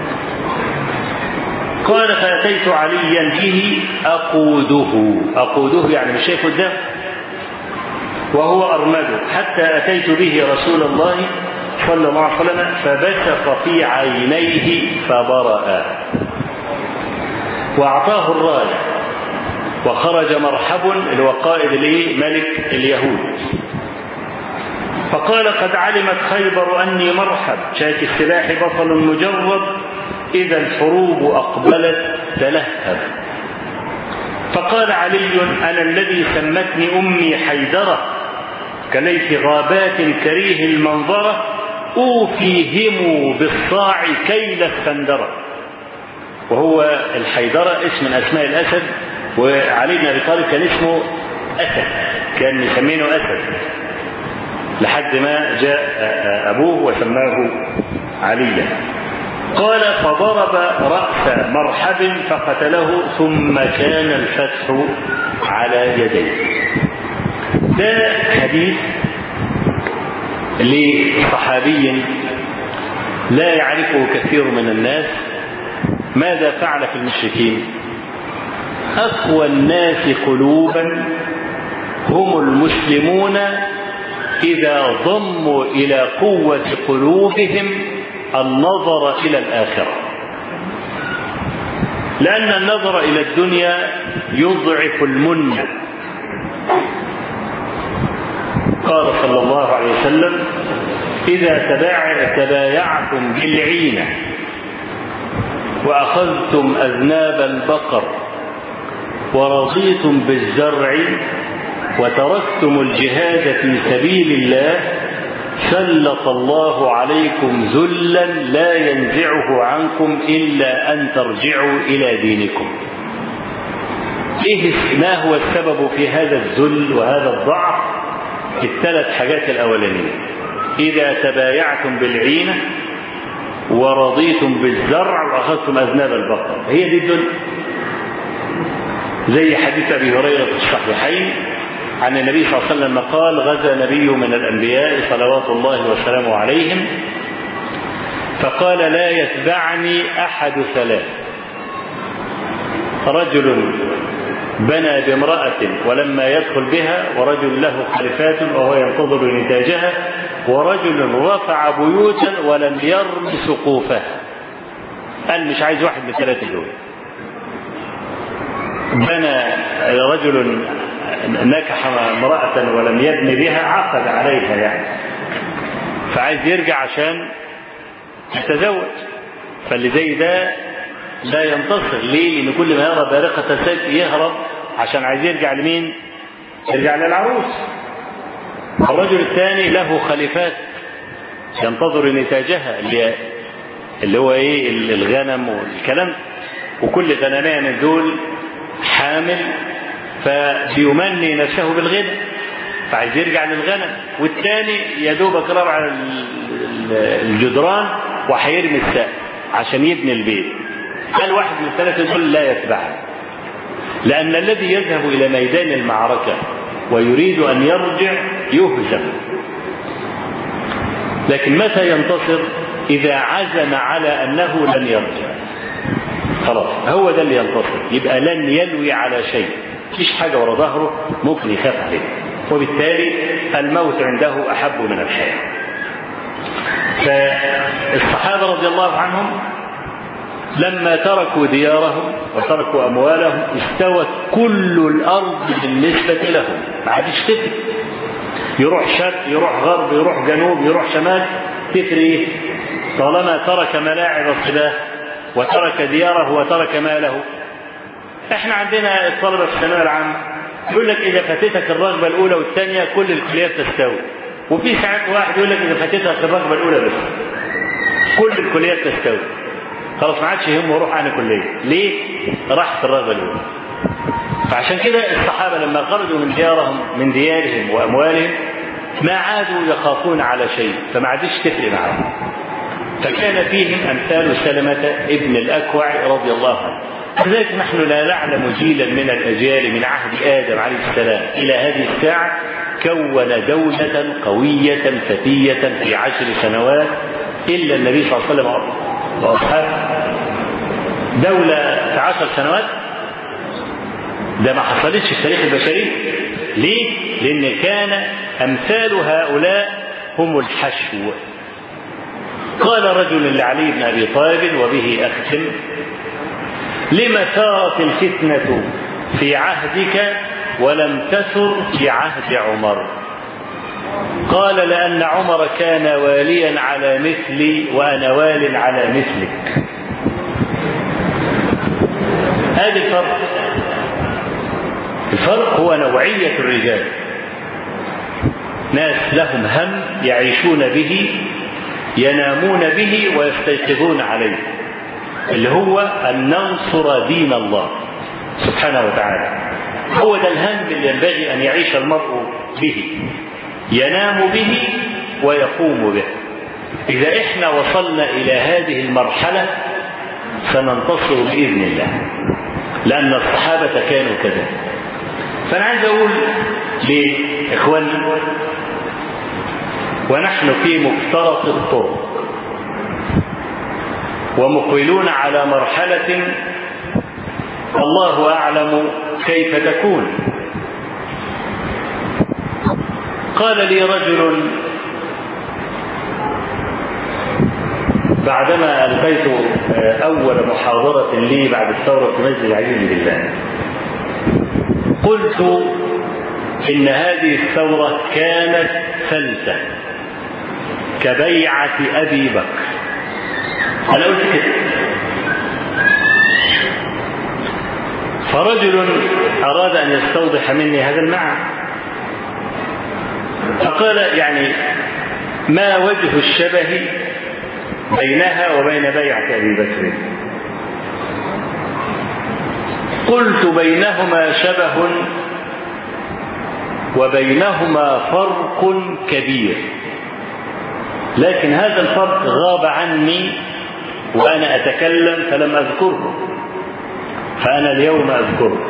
Speaker 2: قال فأتيت عليا به أقوده يعني مش شايف قدام وهو أرمده حتى أتيت به رسول الله صلى الله عليه وسلم فبشق في عينيه فبرأ وأعطاه الراية وخرج مرحب اللي هو قائد ملك اليهود فقال قد علمت خيبر أني مرحب شاة السلاح بطل مجرد إذا الحروب أقبلت تلهب. فقال علي أنا الذي سمتني أمي حيدرة كليث غابات كريه المنظرة أوفيهم بالصاع كيل السندرة. وهو الحيدرة اسم من أسماء الأسد، وعلي بن أبي طالب كان اسمه أسد، كان مسمينه أسد لحد ما جاء أبوه وسماه عليا. قال فضرب رأس مرحب فقتله ثم كان الفتح على يديه. ده حديث لصحابي لا يعرفه كثير من الناس. ماذا فعل في المشركين؟ أقوى الناس قلوبا هم المسلمون إذا ضموا إلى قوة قلوبهم النظر إلى الآخرة، لأن النظر إلى الدنيا يضعف المنة. قال صلى الله عليه وسلم إذا تبايعتم بالعينة وأخذتم أذناب البقر ورضيتم بالزرع وتركتم الجهاد في سبيل الله سلط الله عليكم ذلا لا ينزعه عنكم إلا أن ترجعوا إلى دينكم. ما هو السبب في هذا الذل وهذا الضعف؟ الثلاث حاجات الأولانية: إذا تبايعتم بالعينة ورضيتم بالزرع وأخذتم أذناب البقر. هي دي الذل. زي حديث أبي هريرة في الصحيحين عن النبي صلى الله عليه وسلم قال غزا نبي من الأنبياء صلوات الله وسلامه عليهم فقال لا يتبعني أحد ثلاث: رجل بنى بامرأة ولما يدخل بها، ورجل له خلفات وهو ينتظر نتاجها، ورجل رفع بيوتا ولم يرم سقوفها. قال مش عايز واحد من الثلاثة دول. بنى رجل نكح امرأة ولم يبن بها، عقد عليها يعني فعايز يرجع عشان يتزوج. فاللي زي ده لا ينتصر. ليه؟ لأن كل ما يرى بارقة السيف يهرب عشان عايز يرجع لمين؟ يرجع للعروس. الرجل الثاني له خليفات ينتظر نتاجها اللي هو ايه؟ الغنم والكلام، وكل غنمية من دول حامل فبيمني نفسه بالغنم فعايز يرجع للغنم. والثاني يا دوبك رفع على الجدران وهيرمي السقف عشان يبني البيت. قال واحد من الثلاثة دول لا يتبعه، لأن الذي يذهب إلى ميدان المعركة ويريد أن يرجع يهزم، لكن متى ينتصر؟ إذا عزم على أنه لن يرجع. خلاص هو ده اللي ينتصر، يبقى لن يلوي على شيء، مفيش حاجة ورا ظهره ممكن يخاف عليه، وبالتالي الموت عنده أحب من الحياة. فالصحابة رضي الله عنهم لما تركوا ديارهم وتركوا أموالهم استوت كل الأرض بالنسبة لهم، ما عادش تفرق، يروح شرق يروح غرب يروح جنوب يروح شمال، تفرق طالما ترك ملاعب الصلاة وترك دياره وترك ماله. احنا عندنا الطلبة في الثانوية العامة يقول لك إذا فاتتك الرغبة الأولى والثانية كل الكليات تستوي، وفي ساعات واحد يقول لك إذا فاتتك الرغبة الأولى بس كل الكليات تستوي. خلاص ما عادش يهمه يروح عن كلية، ليه؟ راحت الرغبة الأولى. فعشان كده الصحابة لما خرجوا من ديارهم وأموالهم ما عادوا يخافون على شيء، فما عادش تفرق معهم. فكان فيهم أمثال سلمة ابن الأكوع رضي الله عنه. لذلك نحن لا نعلم جيلا من الأجيال من عهد آدم عليه السلام إلى هذه الساعة كون دولة قوية فتية في 10 سنوات إلا النبي صلى الله عليه وسلم وأصحابه. دولة في 10 سنوات ده ما حصلتش في التاريخ البشري. ليه؟ لأن كان أمثال هؤلاء هم الحشو. قال رجل لعلي بن أبي طالب وبه أختم: لما ثارت الفتنة في عهدك ولم تثر في عهد عمر؟ قال: لأن عمر كان واليا على مثلي وأنا وال على مثلك. هذا الفرق. الفرق هو نوعية الرجال، ناس لهم هم يعيشون به ينامون به ويستيقظون عليه، اللي هو أن ننصر دين الله سبحانه وتعالى. هو ده الهم اللي ينبغي أن يعيش المرء به، ينام به ويقوم به. إذا إحنا وصلنا إلى هذه المرحلة سننتصر بإذن الله، لأن الصحابة كانوا كذا. فأنا عايز أقول لإخواننا ونحن في مفترق الطرق ومقبلون على مرحلة الله أعلم كيف تكون. قال لي رجل بعدما ألقيت أول محاضرة لي بعد الثورة في مسجد العزيز بالله، قلت إن هذه الثورة كانت فلتة كبيعة أبي بكر. أنا قلت كده. فرجل أراد أن يستوضح مني هذا المعنى، فقال: يعني ما وجه الشبه بينها وبين بيعة أبي بكر؟ قلت: بينهما شبه وبينهما فرق كبير، لكن هذا الفرق غاب عني وأنا أتكلم فلم أذكره، فأنا اليوم أذكره.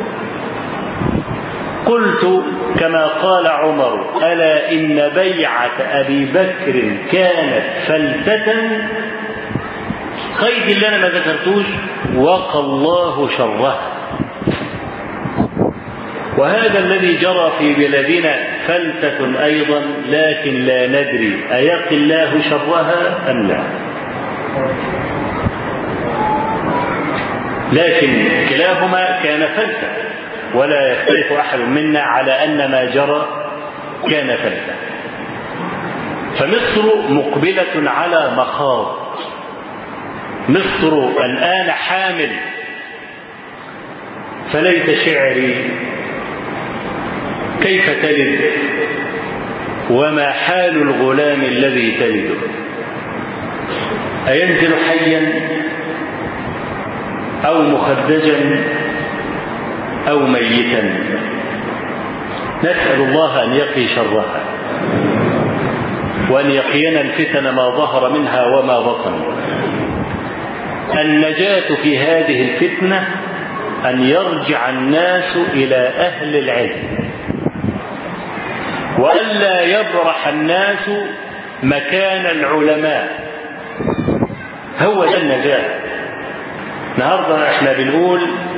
Speaker 2: قلت: كما قال عمر: ألا إن بيعة أبي بكر كانت فلتة، قيد اللي أنا ما ذكرتوش وقى الله شرها. وهذا الذي جرى في بلادنا فلتة أيضا، لكن لا ندري أيقي الله شرها أم لا. لكن كلاهما كان فلتة، ولا يختلف أحد منا على أن ما جرى كان فلتة. فمصر مقبلة على مخاض، مصر الآن حامل. فليت شعري كيف تلد وما حال الغلام الذي تلده، أينزل حيا أو مخدجا أو ميتا. نسأل الله أن يقي شرها وأن يقينا الفتن ما ظهر منها وما بطن. النجاة في هذه الفتنة أن يرجع الناس إلى أهل العلم، وألا يبرح الناس مكان العلماء. هو ده النجاة. النهارده احنا بنقول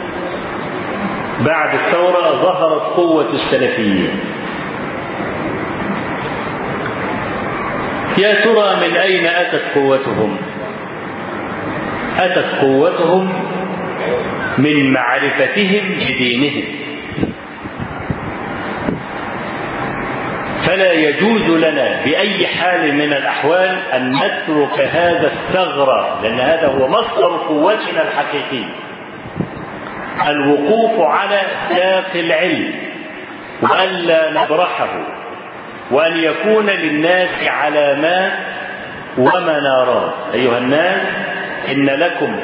Speaker 2: بعد الثورة ظهرت قوة السلفيين. يا ترى من أين أتت قوتهم؟ أتت قوتهم من معرفتهم بدينهم. فلا يجوز لنا بأي حال من الأحوال أن نترك هذا الثغر، لأن هذا هو مصدر قوتنا الحقيقي، الوقوف على ساق العلم وألا نبرحه، وأن يكون للناس علامات ومنارات. أيها الناس إن لكم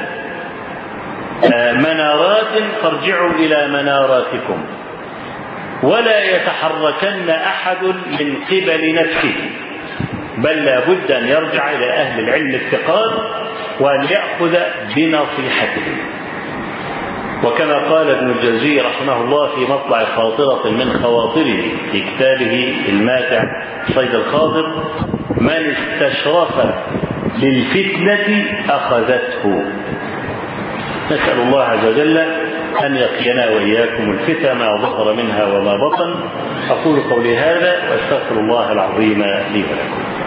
Speaker 2: منارات فارجعوا إلى مناراتكم، ولا يتحركن أحد من قبل نفسه، بل لا بد أن يرجع إلى أهل العلم الثقات وأن يأخذ بنصيحتهم. وكما قال ابن الجوزي رحمه الله في مطلع خاطرة من خواطره في كتابه الماتع صيد الخاطر: من استشرف للفتنة أخذته. نسأل الله عز وجل أن يقينا وإياكم الفتن ما ظهر منها وما بطن. أقول قولي هذا وأستغفر الله العظيم لي ولكم.